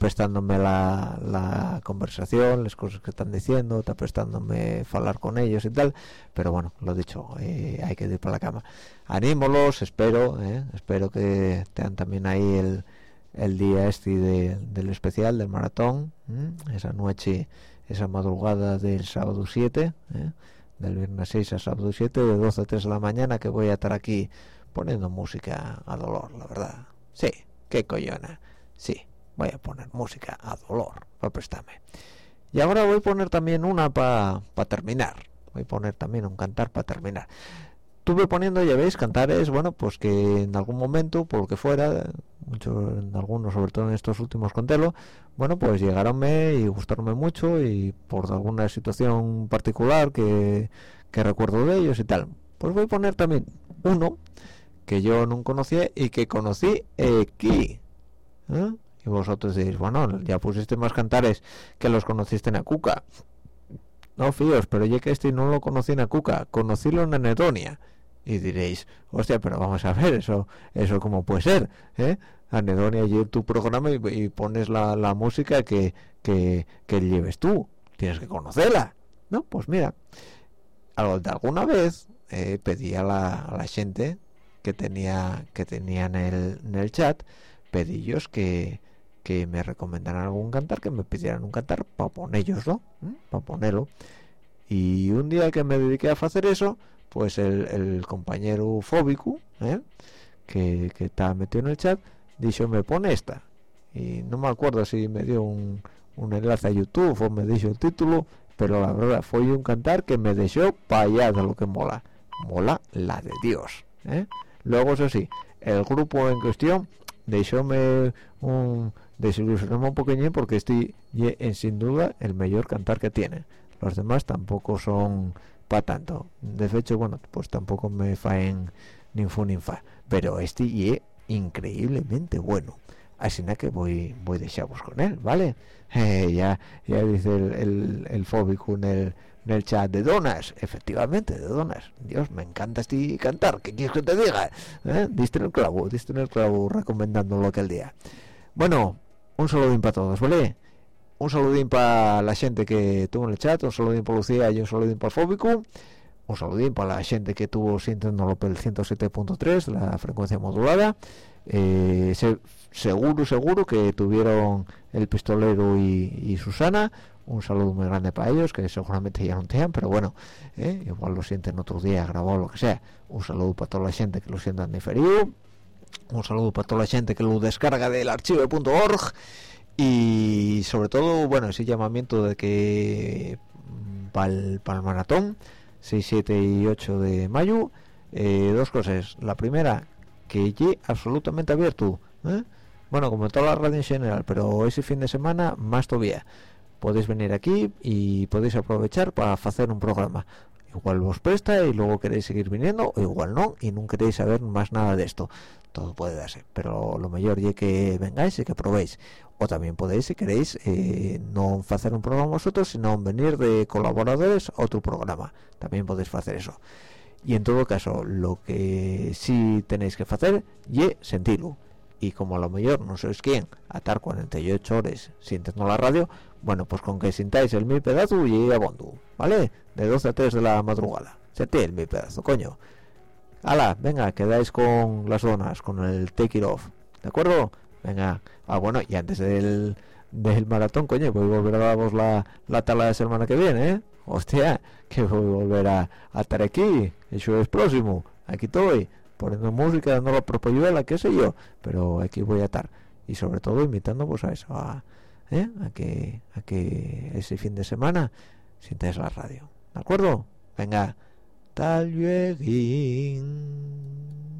conversación, las cosas que están diciendo, está prestándome hablar con ellos y tal, pero bueno, lo dicho, hay que ir para la cama. Anímolos, espero que tengan también ahí el día del especial del maratón, esa noche, esa madrugada del sábado 7, del viernes 6 a sábado 7, de 12 a 3 de la mañana, que voy a estar aquí poniendo música a dolor, la verdad. Sí, qué coñona, sí, voy a poner música a dolor para prestarme. Y ahora voy a poner también una para terminar, voy a poner también un cantar para terminar. Estuve poniendo, ya veis, cantares, bueno, pues que en algún momento, por lo que fuera, algunos, sobre todo en estos últimos contelos, bueno, pues llegaronme y gustaronme mucho, y por alguna situación particular que recuerdo de ellos y tal, pues voy a poner también uno que yo no conocía y que conocí aquí, y vosotros diréis, bueno, ya pusiste más cantares que los conociste en Acuca. No, fíos, pero yo que este no lo conocí en Acuca, conocílo en Anedonia. Y diréis, hostia, pero vamos a ver, eso cómo puede ser, Anedonia, y tu programa y pones la música que lleves tú, tienes que conocerla, ¿no? Pues mira, de alguna vez pedí a la gente que tenía en el chat, pedillos que me recomendaran algún cantar, que me pidieran un cantar para ponerlo, para ponerlo. Y un día que me dediqué a hacer eso, pues el compañero Fóbico, que está metido en el chat, dijo, me pone esta, y no me acuerdo si me dio un enlace a YouTube o me dijo el título, pero la verdad fue un cantar que me dejó para allá de lo que mola la de Dios, Luego, eso sí, el grupo en cuestión desilusionó un poqueñín, porque este es sin duda el mejor cantar que tiene. Los demás tampoco son para tanto, de hecho, bueno, pues tampoco me faen ni fu ni fa, pero este es increíblemente bueno, así que voy a dejaros con él, ¿vale? Ya dice el Fóbico en el chat, de donas, efectivamente, de donas. Dios, me encanta este cantar, ¿qué quieres que te diga? Diste en el clavo recomendándolo aquel día. Bueno, un saludín para todos, ¿vale? Un saludín para la gente que tuvo en el chat, un saludín para Lucía y un saludín para el Fóbico, un saludín para la gente que tuvo sintiéndolo por el 107.3, la frecuencia modulada. Seguro que tuvieron el pistolero y Susana. Un saludo muy grande para ellos, que seguramente ya no tengan, pero bueno, igual lo sienten otro día grabado, lo que sea. Un saludo para toda la gente que lo sientan diferido, un saludo para toda la gente que lo descarga del archivo.org, y sobre todo, bueno, ese llamamiento de que para el maratón 6, 7 y 8 de mayo, dos cosas. La primera, que ya absolutamente abierto, bueno, como toda la radio en general, pero ese fin de semana más todavía. Podéis venir aquí y podéis aprovechar para hacer un programa. igual vos presta y luego queréis seguir viniendo, o igual no, y no queréis saber más nada de esto. Todo puede darse, pero lo mejor es que vengáis y que probéis. O también podéis, si queréis, no hacer un programa vosotros, sino venir de colaboradores a otro programa. También podéis hacer eso. Y en todo caso, lo que sí tenéis que hacer es sentirlo. Y como a lo mejor no sois quién atar 48 horas sintiendo la radio, bueno, pues con que sintáis el mi pedazo y abondo, ¿vale? De 12 a 3 de la madrugada. Sentí el mi pedazo, coño. Hala, venga, quedáis con las donas, con el take it off, ¿de acuerdo? Venga, bueno, y antes del maratón, coño, voy a volver a daros la tala de semana que viene, ¿eh? Hostia, que voy a volver a estar aquí, eso es próximo, aquí estoy, poniendo música, dando la propaganda, qué sé yo, pero aquí voy a estar, y sobre todo invitando pues a eso, a que ese fin de semana sintáis la radio, ¿de acuerdo? Venga, tal vez.